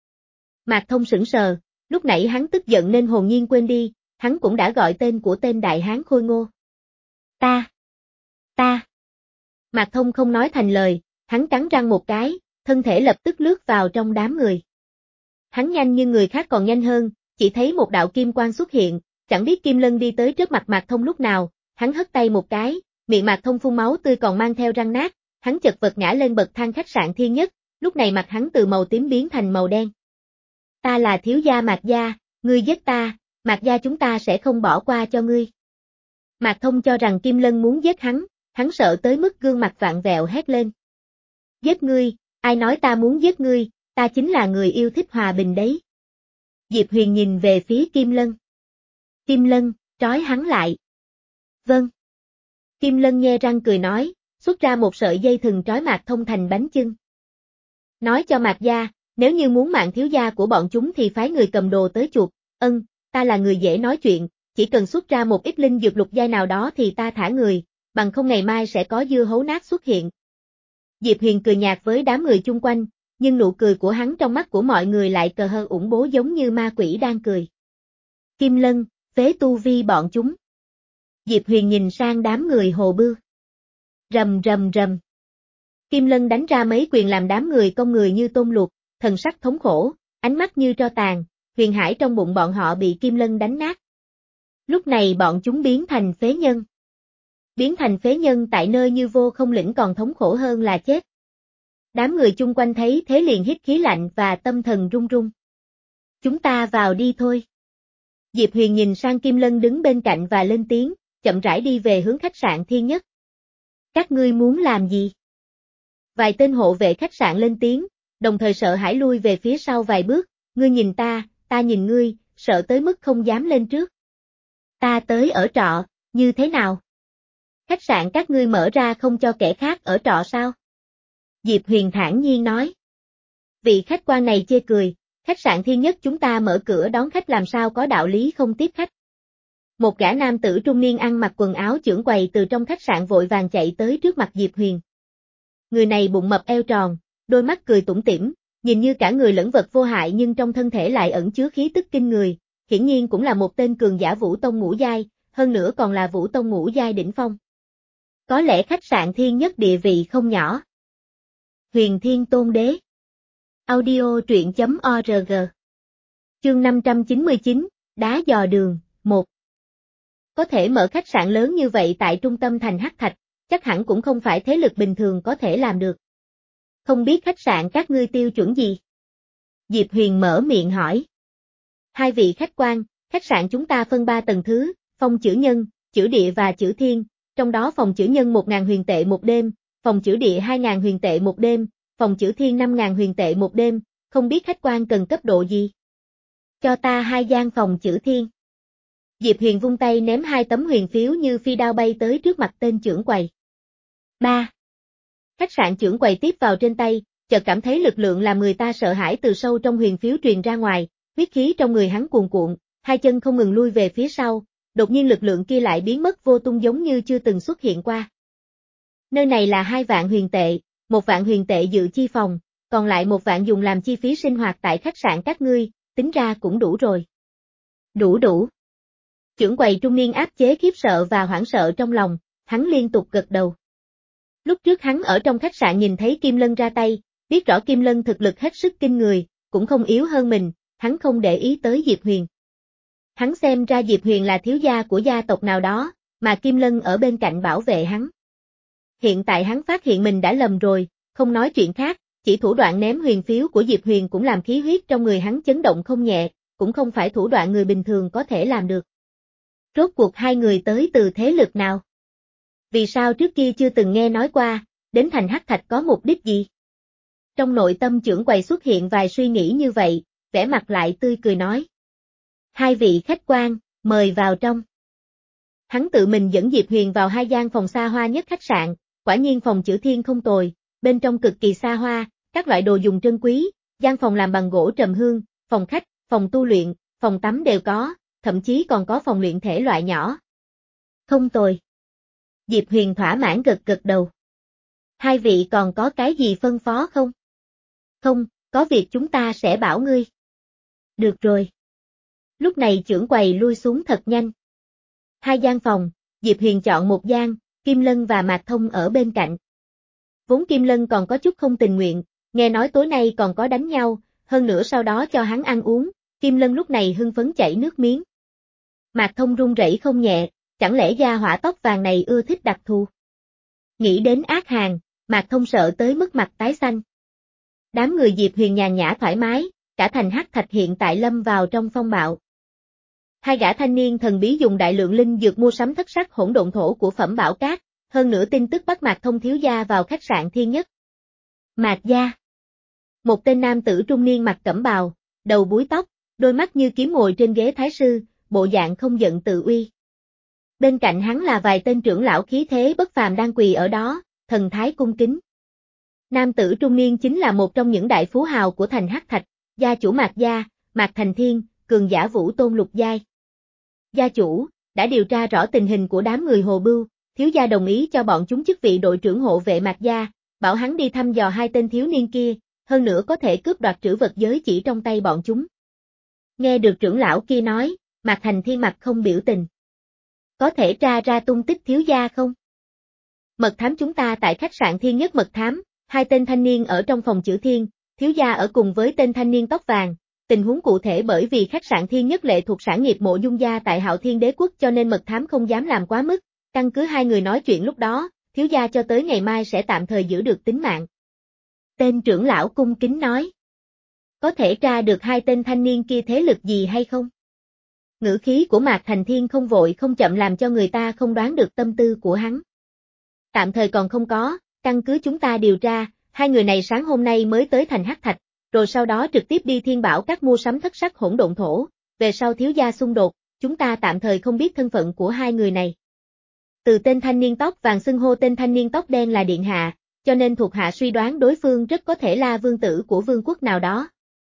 Mạc Thông sững sờ, lúc nãy hắn tức giận nên hồn nhiên quên đi, hắn cũng đã gọi tên của tên đại hán khôi ngô. Ta. Ta. Mạc Thông không nói thành lời, hắn cắn răng một cái, thân thể lập tức lướt vào trong đám người. Hắn nhanh như người khác còn nhanh hơn, chỉ thấy một đạo kim quang xuất hiện, chẳng biết Kim Lân đi tới trước mặt Mạc Thông lúc nào, hắn hất tay một cái, miệng Mạc Thông phun máu tươi còn mang theo răng nát, hắn chật vật ngã lên bậc thang khách sạn Thiên Nhất, lúc này mặt hắn từ màu tím biến thành màu đen. Ta là thiếu gia Mạc gia, ngươi giết ta, Mạc gia chúng ta sẽ không bỏ qua cho ngươi. Mạc Thông cho rằng Kim Lân muốn giết hắn, hắn sợ tới mức gương mặt vặn vẹo hét lên. Giết ngươi, ai nói ta muốn giết ngươi, ta chính là người yêu thích hòa bình đấy. Diệp Huyền nhìn về phía Kim Lân. Kim Lân, trói hắn lại. Vâng. Kim Lân nhe răng cười nói, xuất ra một sợi dây thừng trói Mạc Thông thành bánh chưng. Nói cho Mạc gia, nếu như muốn mạng thiếu gia của bọn chúng thì phái người cầm đồ tới chuộc, ân, ta là người dễ nói chuyện, chỉ cần xuất ra một ít linh dược lục giai nào đó thì ta thả người, bằng không ngày mai sẽ có dưa hấu nát xuất hiện. Diệp Huyền cười nhạt với đám người chung quanh, nhưng nụ cười của hắn trong mắt của mọi người lại cờ hờ ủng bố giống như ma quỷ đang cười. Kim Lân, phế tu vi bọn chúng. Diệp Huyền nhìn sang đám người Hồ Bưu. Rầm rầm rầm. Kim Lân đánh ra mấy quyền làm đám người công người như tôm luộc, thần sắc thống khổ, ánh mắt như tro tàn, huyền hải trong bụng bọn họ bị Kim Lân đánh nát. Lúc này bọn chúng biến thành phế nhân. Biến thành phế nhân tại nơi như vô không lĩnh còn thống khổ hơn là chết. Đám người chung quanh thấy thế liền hít khí lạnh và tâm thần run run. Chúng ta vào đi thôi. Diệp Huyền nhìn sang Kim Lân đứng bên cạnh và lên tiếng, chậm rãi đi về hướng khách sạn Thiên Nhất. Các ngươi muốn làm gì? Vài tên hộ vệ khách sạn lên tiếng, đồng thời sợ hãi lui về phía sau vài bước, ngươi nhìn ta, ta nhìn ngươi, sợ tới mức không dám lên trước. Ta tới ở trọ, như thế nào? Khách sạn các ngươi mở ra không cho kẻ khác ở trọ sao? Diệp Huyền thản nhiên nói. Vị khách quan này chê cười, khách sạn Thiên Nhất chúng ta mở cửa đón khách làm sao có đạo lý không tiếp khách. Một gã nam tử trung niên ăn mặc quần áo chưởng quầy từ trong khách sạn vội vàng chạy tới trước mặt Diệp Huyền. Người này bụng mập eo tròn, đôi mắt cười tủm tỉm, nhìn như cả người lẫn vật vô hại nhưng trong thân thể lại ẩn chứa khí tức kinh người, hiển nhiên cũng là một tên cường giả Vũ Tông ngũ giai, hơn nữa còn là Vũ Tông ngũ giai đỉnh phong. Có lẽ khách sạn Thiên Nhất địa vị không nhỏ. Huyền Thiên Tôn Đế. Audio truyện chấm org. Chương năm trăm chín mươi chín, Đá dò đường, một. Có thể mở khách sạn lớn như vậy tại trung tâm thành Hắc Thạch, chắc hẳn cũng không phải thế lực bình thường có thể làm được. Không biết khách sạn các ngươi tiêu chuẩn gì? Diệp Huyền mở miệng hỏi. Hai vị khách quan, khách sạn chúng ta phân ba tầng thứ, phòng chữ nhân, chữ địa và chữ thiên, trong đó phòng chữ nhân một nghìn huyền tệ một đêm, phòng chữ địa hai nghìn huyền tệ một đêm, phòng chữ thiên năm nghìn huyền tệ một đêm, không biết khách quan cần cấp độ gì? Cho ta hai gian phòng chữ thiên. Diệp Huyền vung tay ném hai tấm huyền phiếu như phi đao bay tới trước mặt tên trưởng quầy. ba. Khách sạn trưởng quầy tiếp vào trên tay, chợt cảm thấy lực lượng làm người ta sợ hãi từ sâu trong huyền phiếu truyền ra ngoài, huyết khí trong người hắn cuồn cuộn, hai chân không ngừng lui về phía sau, đột nhiên lực lượng kia lại biến mất vô tung giống như chưa từng xuất hiện qua. Nơi này là hai vạn huyền tệ, một vạn huyền tệ dự chi phòng, còn lại một vạn dùng làm chi phí sinh hoạt tại khách sạn các ngươi, tính ra cũng đủ rồi. Đủ đủ. Trưởng quầy trung niên áp chế khiếp sợ và hoảng sợ trong lòng, hắn liên tục gật đầu. Lúc trước hắn ở trong khách sạn nhìn thấy Kim Lân ra tay, biết rõ Kim Lân thực lực hết sức kinh người, cũng không yếu hơn mình, hắn không để ý tới Diệp Huyền. Hắn xem ra Diệp Huyền là thiếu gia của gia tộc nào đó, mà Kim Lân ở bên cạnh bảo vệ hắn. Hiện tại hắn phát hiện mình đã lầm rồi, không nói chuyện khác, chỉ thủ đoạn ném huyền phiếu của Diệp Huyền cũng làm khí huyết trong người hắn chấn động không nhẹ, cũng không phải thủ đoạn người bình thường có thể làm được. Rốt cuộc hai người tới từ thế lực nào? Vì sao trước kia chưa từng nghe nói qua, đến thành Hắc Thạch có mục đích gì? Trong nội tâm trưởng quầy xuất hiện vài suy nghĩ như vậy, vẻ mặt lại tươi cười nói. Hai vị khách quan, mời vào trong. Hắn tự mình dẫn Diệp Huyền vào hai gian phòng xa hoa nhất khách sạn, quả nhiên phòng chữ thiên không tồi, bên trong cực kỳ xa hoa, các loại đồ dùng trân quý, gian phòng làm bằng gỗ trầm hương, phòng khách, phòng tu luyện, phòng tắm đều có, thậm chí còn có phòng luyện thể loại nhỏ. Không tồi. Diệp Huyền thỏa mãn gật gật đầu. Hai vị còn có cái gì phân phó không? Không, có việc chúng ta sẽ bảo ngươi. Được rồi. Lúc này trưởng quầy lui xuống thật nhanh. Hai gian phòng, Diệp Huyền chọn một gian, Kim Lân và Mạc Thông ở bên cạnh. Vốn Kim Lân còn có chút không tình nguyện, nghe nói tối nay còn có đánh nhau, hơn nữa sau đó cho hắn ăn uống, Kim Lân lúc này hưng phấn chảy nước miếng. Mạc Thông run rẩy không nhẹ, chẳng lẽ gia hỏa tóc vàng này ưa thích đặc thù? Nghĩ đến ác hàng, Mạc Thông sợ tới mức mặt tái xanh. Đám người Diệp Huyền nhàn nhã thoải mái, cả thành Hắc Thạch hiện tại lâm vào trong phong bạo. Hai gã thanh niên thần bí dùng đại lượng linh dược mua sắm thất sắc hỗn độn thổ của Phẩm Bảo Cát, hơn nữa tin tức bắt Mạc Thông thiếu gia vào khách sạn Thiên Nhất. Mạc gia. Một tên nam tử trung niên mặc cẩm bào, đầu búi tóc, đôi mắt như kiếm ngồi trên ghế thái sư, bộ dạng không giận tự uy. Bên cạnh hắn là vài tên trưởng lão khí thế bất phàm đang quỳ ở đó, thần thái cung kính. Nam tử trung niên chính là một trong những đại phú hào của thành Hắc Thạch, gia chủ Mạc gia, Mạc Thành Thiên, cường giả Vũ Tôn lục giai. Gia chủ, đã điều tra rõ tình hình của đám người Hồ Bưu, thiếu gia đồng ý cho bọn chúng chức vị đội trưởng hộ vệ Mạc gia, bảo hắn đi thăm dò hai tên thiếu niên kia, hơn nữa có thể cướp đoạt trữ vật giới chỉ trong tay bọn chúng. Nghe được trưởng lão kia nói, Mạc Thành Thiên mặt không biểu tình. Có thể tra ra tung tích thiếu gia không? Mật thám chúng ta tại khách sạn Thiên Nhất mật thám, hai tên thanh niên ở trong phòng chữ Thiên, thiếu gia ở cùng với tên thanh niên tóc vàng. Tình huống cụ thể bởi vì khách sạn Thiên Nhất lệ thuộc sản nghiệp Mộ Dung gia tại Hạo Thiên Đế quốc cho nên mật thám không dám làm quá mức, căn cứ hai người nói chuyện lúc đó, thiếu gia cho tới ngày mai sẽ tạm thời giữ được tính mạng. Tên trưởng lão cung kính nói. Có thể tra được hai tên thanh niên kia thế lực gì hay không? Ngữ khí của Mạc Thành Thiên không vội không chậm làm cho người ta không đoán được tâm tư của hắn. Tạm thời còn không có, căn cứ chúng ta điều tra, hai người này sáng hôm nay mới tới thành Hắc Thạch, rồi sau đó trực tiếp đi Thiên Bảo Các mua sắm thất sắc hỗn độn thổ, về sau thiếu gia xung đột, chúng ta tạm thời không biết thân phận của hai người này. Từ tên thanh niên tóc vàng xưng hô tên thanh niên tóc đen là điện hạ, cho nên thuộc hạ suy đoán đối phương rất có thể là vương tử của vương quốc nào đó.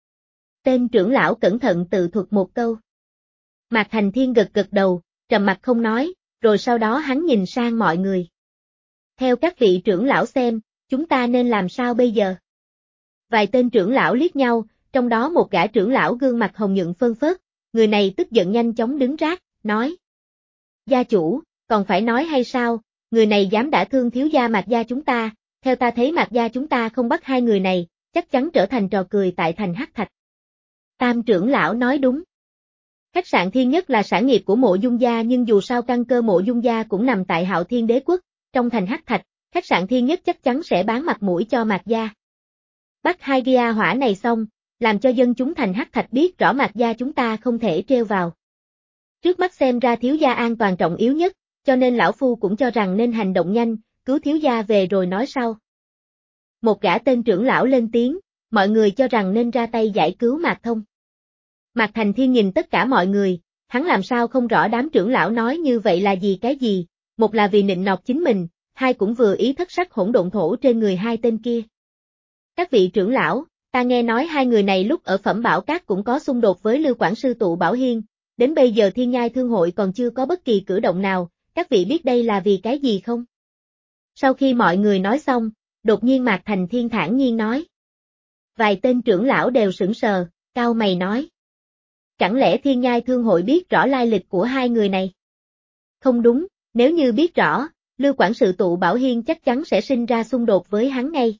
Tên trưởng lão cẩn thận tự thuật một câu. Mạc Thành Thiên gật gật đầu, trầm mặt không nói, rồi sau đó hắn nhìn sang mọi người. Theo các vị trưởng lão xem, chúng ta nên làm sao bây giờ? Vài tên trưởng lão liếc nhau, trong đó một gã trưởng lão gương mặt hồng nhuận phơn phớt, người này tức giận nhanh chóng đứng rác, nói. Gia chủ, còn phải nói hay sao, người này dám đả thương thiếu gia Mạc gia chúng ta, theo ta thấy Mạc gia chúng ta không bắt hai người này, chắc chắn trở thành trò cười tại thành Hắc Thạch. Tam trưởng lão nói đúng. Khách sạn Thiên Nhất là sản nghiệp của Mộ Dung gia nhưng dù sao căn cơ Mộ Dung gia cũng nằm tại Hạo Thiên Đế quốc, trong thành Hắc Thạch, khách sạn Thiên Nhất chắc chắn sẽ bán mặt mũi cho Mạc gia. Bắt hai gia hỏa này xong, làm cho dân chúng thành Hắc Thạch biết rõ Mạc gia chúng ta không thể trêu vào. Trước mắt xem ra thiếu gia an toàn trọng yếu nhất, cho nên lão phu cũng cho rằng nên hành động nhanh, cứu thiếu gia về rồi nói sau. Một gã tên trưởng lão lên tiếng, mọi người cho rằng nên ra tay giải cứu Mạc Thông. Mạc Thành Thiên nhìn tất cả mọi người, hắn làm sao không rõ đám trưởng lão nói như vậy là gì cái gì, một là vì nịnh nọt chính mình, hai cũng vừa ý thất sắc hỗn độn thổ trên người hai tên kia. Các vị trưởng lão, ta nghe nói hai người này lúc ở Phẩm Bảo Các cũng có xung đột với Lưu Quản sư tụ Bảo Hiên, đến bây giờ Thiên Nhai Thương hội còn chưa có bất kỳ cử động nào, các vị biết đây là vì cái gì không? Sau khi mọi người nói xong, đột nhiên Mạc Thành Thiên thản nhiên nói. Vài tên trưởng lão đều sững sờ, cau mày nói. Chẳng lẽ Thiên Nhai Thương hội biết rõ lai lịch của hai người này? Không đúng, nếu như biết rõ, Lưu Quản sự tụ Bảo Hiên chắc chắn sẽ sinh ra xung đột với hắn ngay.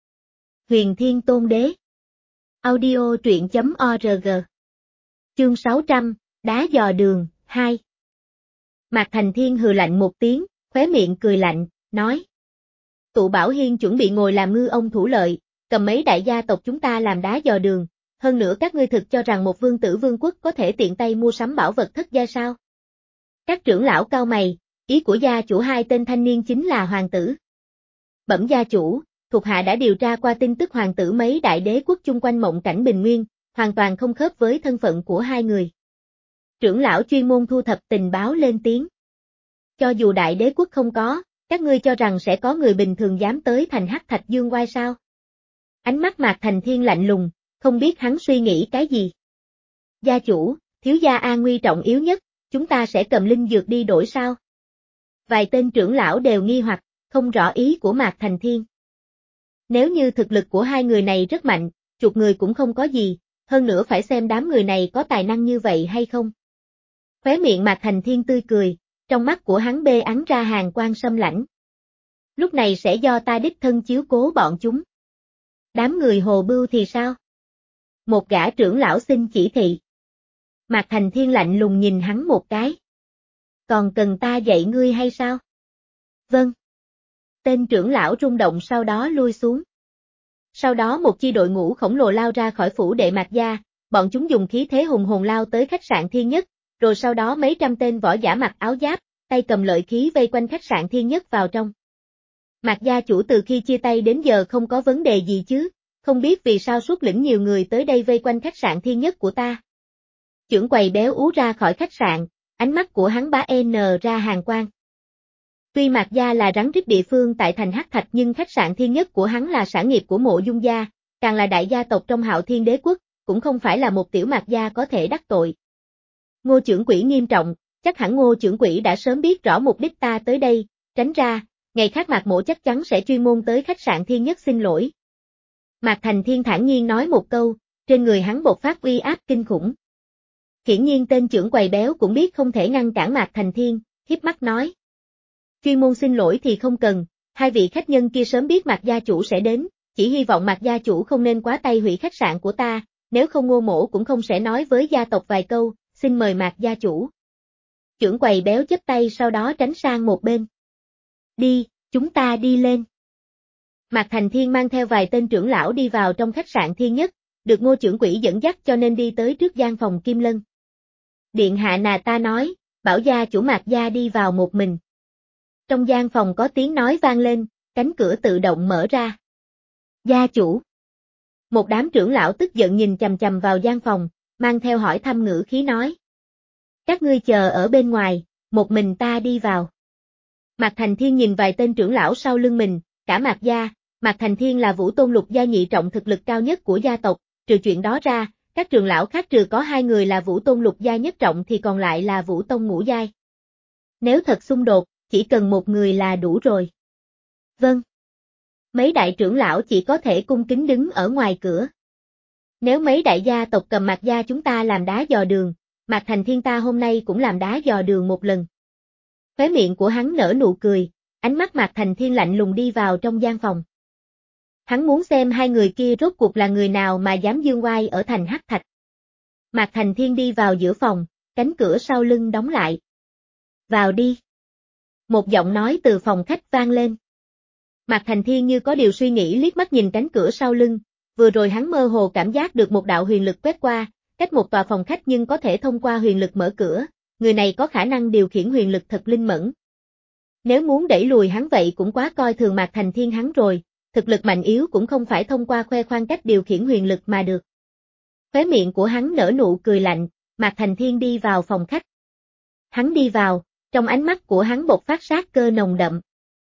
Huyền Thiên Tôn Đế. Audio truyện chấm org. Chương sáu trăm, Đá dò đường, hai. Mạc Thành Thiên hừ lạnh một tiếng, khóe miệng cười lạnh, nói. Tụ Bảo Hiên chuẩn bị ngồi làm ngư ông thủ lợi, cầm mấy đại gia tộc chúng ta làm đá dò đường, hơn nữa các ngươi thực cho rằng một vương tử vương quốc có thể tiện tay mua sắm bảo vật thất gia sao? Các trưởng lão cao mày, ý của gia chủ hai tên thanh niên chính là hoàng tử. Bẩm gia chủ, thuộc hạ đã điều tra qua tin tức hoàng tử mấy đại đế quốc chung quanh mộng cảnh bình nguyên, hoàn toàn không khớp với thân phận của hai người. Trưởng lão chuyên môn thu thập tình báo lên tiếng. Cho dù đại đế quốc không có, các ngươi cho rằng sẽ có người bình thường dám tới thành Hắc Thạch Dương Oai sao? Ánh mắt Mạc Thành Thiên lạnh lùng, không biết hắn suy nghĩ cái gì. Gia chủ, thiếu gia an nguy trọng yếu nhất, chúng ta sẽ cầm linh dược đi đổi sao? Vài tên trưởng lão đều nghi hoặc, không rõ ý của Mạc Thành Thiên. Nếu như thực lực của hai người này rất mạnh, chuột người cũng không có gì, hơn nữa phải xem đám người này có tài năng như vậy hay không. Khóe miệng Mạc Thành Thiên tươi cười, trong mắt của hắn bê ắn ra hàng quang sâm lãnh. Lúc này sẽ do ta đích thân chiếu cố bọn chúng. Đám người hồ bưu thì sao? Một gã trưởng lão xin chỉ thị. Mạc Thành Thiên lạnh lùng nhìn hắn một cái. Còn cần ta dạy ngươi hay sao? Vâng. Tên trưởng lão rung động sau đó lui xuống. Sau đó một chi đội ngũ khổng lồ lao ra khỏi phủ đệ Mạc gia, bọn chúng dùng khí thế hùng hồn lao tới khách sạn Thiên Nhất, rồi sau đó mấy trăm tên võ giả mặc áo giáp, tay cầm lợi khí vây quanh khách sạn Thiên Nhất vào trong. Mạc gia chủ từ khi chia tay đến giờ không có vấn đề gì chứ, không biết vì sao xuất lĩnh nhiều người tới đây vây quanh khách sạn Thiên Nhất của ta. Trưởng quầy béo ú ra khỏi khách sạn, ánh mắt của hắn bá n ra hàng quang. Tuy Mạc gia là rắn rít địa phương tại thành Hắc Thạch nhưng khách sạn Thiên Nhất của hắn là sản nghiệp của Mộ Dung gia, càng là đại gia tộc trong Hạo Thiên Đế quốc, cũng không phải là một tiểu Mạc gia có thể đắc tội. Ngô trưởng quỹ nghiêm trọng, chắc hẳn Ngô trưởng quỹ đã sớm biết rõ mục đích ta tới đây, tránh ra, ngày khác Mạc Mộ chắc chắn sẽ chuyên môn tới khách sạn Thiên Nhất xin lỗi. Mạc Thành Thiên thản nhiên nói một câu, trên người hắn bộc phát uy áp kinh khủng. Hiển nhiên tên trưởng quầy béo cũng biết không thể ngăn cản Mạc Thành Thiên, hiếp mắt nói. Chuyên môn xin lỗi thì không cần, hai vị khách nhân kia sớm biết Mạc gia chủ sẽ đến, chỉ hy vọng Mạc gia chủ không nên quá tay hủy khách sạn của ta, nếu không Ngô Mỗ cũng không sẽ nói với gia tộc vài câu, xin mời Mạc gia chủ. Trưởng quầy béo chắp tay sau đó tránh sang một bên. Đi, chúng ta đi lên. Mạc Thành Thiên mang theo vài tên trưởng lão đi vào trong khách sạn Thiên Nhất, được Ngô trưởng quỹ dẫn dắt cho nên đi tới trước gian phòng Kim Lân. Điện hạ nà ta nói, bảo gia chủ Mạc gia đi vào một mình. Trong gian phòng có tiếng nói vang lên, cánh cửa tự động mở ra. Gia chủ. Một đám trưởng lão tức giận nhìn chằm chằm vào gian phòng, mang theo hỏi thăm ngữ khí nói. Các ngươi chờ ở bên ngoài, một mình ta đi vào. Mạc Thành Thiên nhìn vài tên trưởng lão sau lưng mình, cả Mạc gia, Mạc Thành Thiên là Vũ Tôn lục gia nhị trọng thực lực cao nhất của gia tộc, trừ chuyện đó ra, các trưởng lão khác trừ có hai người là Vũ Tôn lục gia nhất trọng thì còn lại là Vũ Tông ngũ giai. Nếu thật xung đột, chỉ cần một người là đủ rồi. Vâng. Mấy đại trưởng lão chỉ có thể cung kính đứng ở ngoài cửa. Nếu mấy đại gia tộc cầm Mạc gia chúng ta làm đá dò đường, Mạc Thành Thiên ta hôm nay cũng làm đá dò đường một lần. Khóe miệng của hắn nở nụ cười, ánh mắt Mạc Thành Thiên lạnh lùng đi vào trong gian phòng. Hắn muốn xem hai người kia rốt cuộc là người nào mà dám dương oai ở thành Hắc Thạch. Mạc Thành Thiên đi vào giữa phòng, cánh cửa sau lưng đóng lại. Vào đi. Một giọng nói từ phòng khách vang lên. Mạc Thành Thiên như có điều suy nghĩ liếc mắt nhìn cánh cửa sau lưng, vừa rồi hắn mơ hồ cảm giác được một đạo huyền lực quét qua, cách một tòa phòng khách nhưng có thể thông qua huyền lực mở cửa, người này có khả năng điều khiển huyền lực thật linh mẫn. Nếu muốn đẩy lùi hắn vậy cũng quá coi thường Mạc Thành Thiên hắn rồi, thực lực mạnh yếu cũng không phải thông qua khoe khoang cách điều khiển huyền lực mà được. Khóe miệng của hắn nở nụ cười lạnh, Mạc Thành Thiên đi vào phòng khách. Hắn đi vào, trong ánh mắt của hắn bộc phát sát cơ nồng đậm.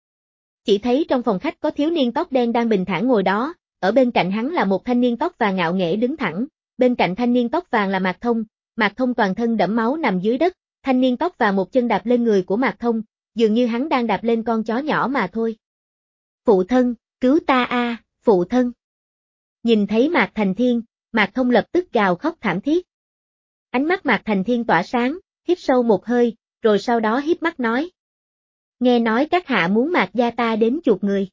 Chỉ thấy trong phòng khách có thiếu niên tóc đen đang bình thản ngồi đó, ở bên cạnh hắn là một thanh niên tóc vàng ngạo nghễ đứng thẳng, bên cạnh thanh niên tóc vàng là Mạc Thông, Mạc Thông toàn thân đẫm máu nằm dưới đất, thanh niên tóc vàng một chân đạp lên người của Mạc Thông, dường như hắn đang đạp lên con chó nhỏ mà thôi. Phụ thân, cứu ta a, phụ thân. Nhìn thấy Mạc Thành Thiên, Mạc Thông lập tức gào khóc thảm thiết. Ánh mắt Mạc Thành Thiên tỏa sáng, hít sâu một hơi, rồi sau đó híp mắt nói. Nghe nói các hạ muốn Mạc gia ta đến chuộc người.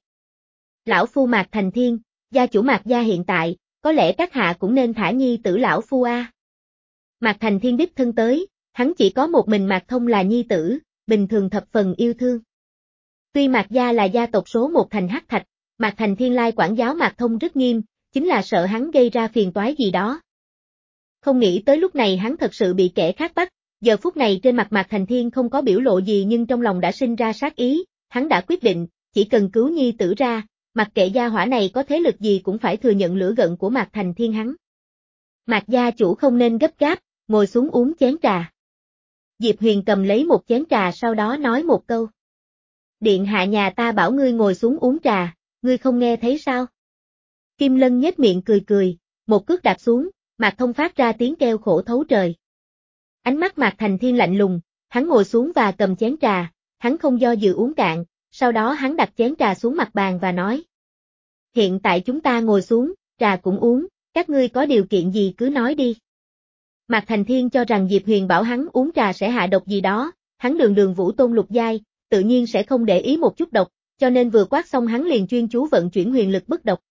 Lão phu Mạc Thành Thiên, gia chủ Mạc gia hiện tại, có lẽ các hạ cũng nên thả nhi tử lão phu a. Mạc Thành Thiên đích thân tới, hắn chỉ có một mình Mạc Thông là nhi tử, bình thường thập phần yêu thương. Tuy Mạc gia là gia tộc số một thành Hắc Thạch, Mạc Thành Thiên lai quản giáo Mạc Thông rất nghiêm, chính là sợ hắn gây ra phiền toái gì đó. Không nghĩ tới lúc này hắn thật sự bị kẻ khác bắt, giờ phút này trên mặt Mạc Thành Thiên không có biểu lộ gì nhưng trong lòng đã sinh ra sát ý, hắn đã quyết định, chỉ cần cứu nhi tử ra, mặc kệ gia hỏa này có thế lực gì cũng phải thừa nhận lửa giận của Mạc Thành Thiên hắn. Mạc gia chủ không nên gấp gáp, ngồi xuống uống chén trà. Diệp Huyền cầm lấy một chén trà sau đó nói một câu. Điện hạ nhà ta bảo ngươi ngồi xuống uống trà, ngươi không nghe thấy sao? Kim Lân nhếch miệng cười cười, một cước đạp xuống, Mạc Thông phát ra tiếng kêu khổ thấu trời. Ánh mắt Mạc Thành Thiên lạnh lùng, hắn ngồi xuống và cầm chén trà, hắn không do dự uống cạn, sau đó hắn đặt chén trà xuống mặt bàn và nói. Hiện tại chúng ta ngồi xuống, trà cũng uống, các ngươi có điều kiện gì cứ nói đi. Mạc Thành Thiên cho rằng Diệp Huyền bảo hắn uống trà sẽ hạ độc gì đó, hắn đường đường Vũ Tôn lục giai, tự nhiên sẽ không để ý một chút độc, cho nên vừa quát xong hắn liền chuyên chú vận chuyển huyền lực bức độc.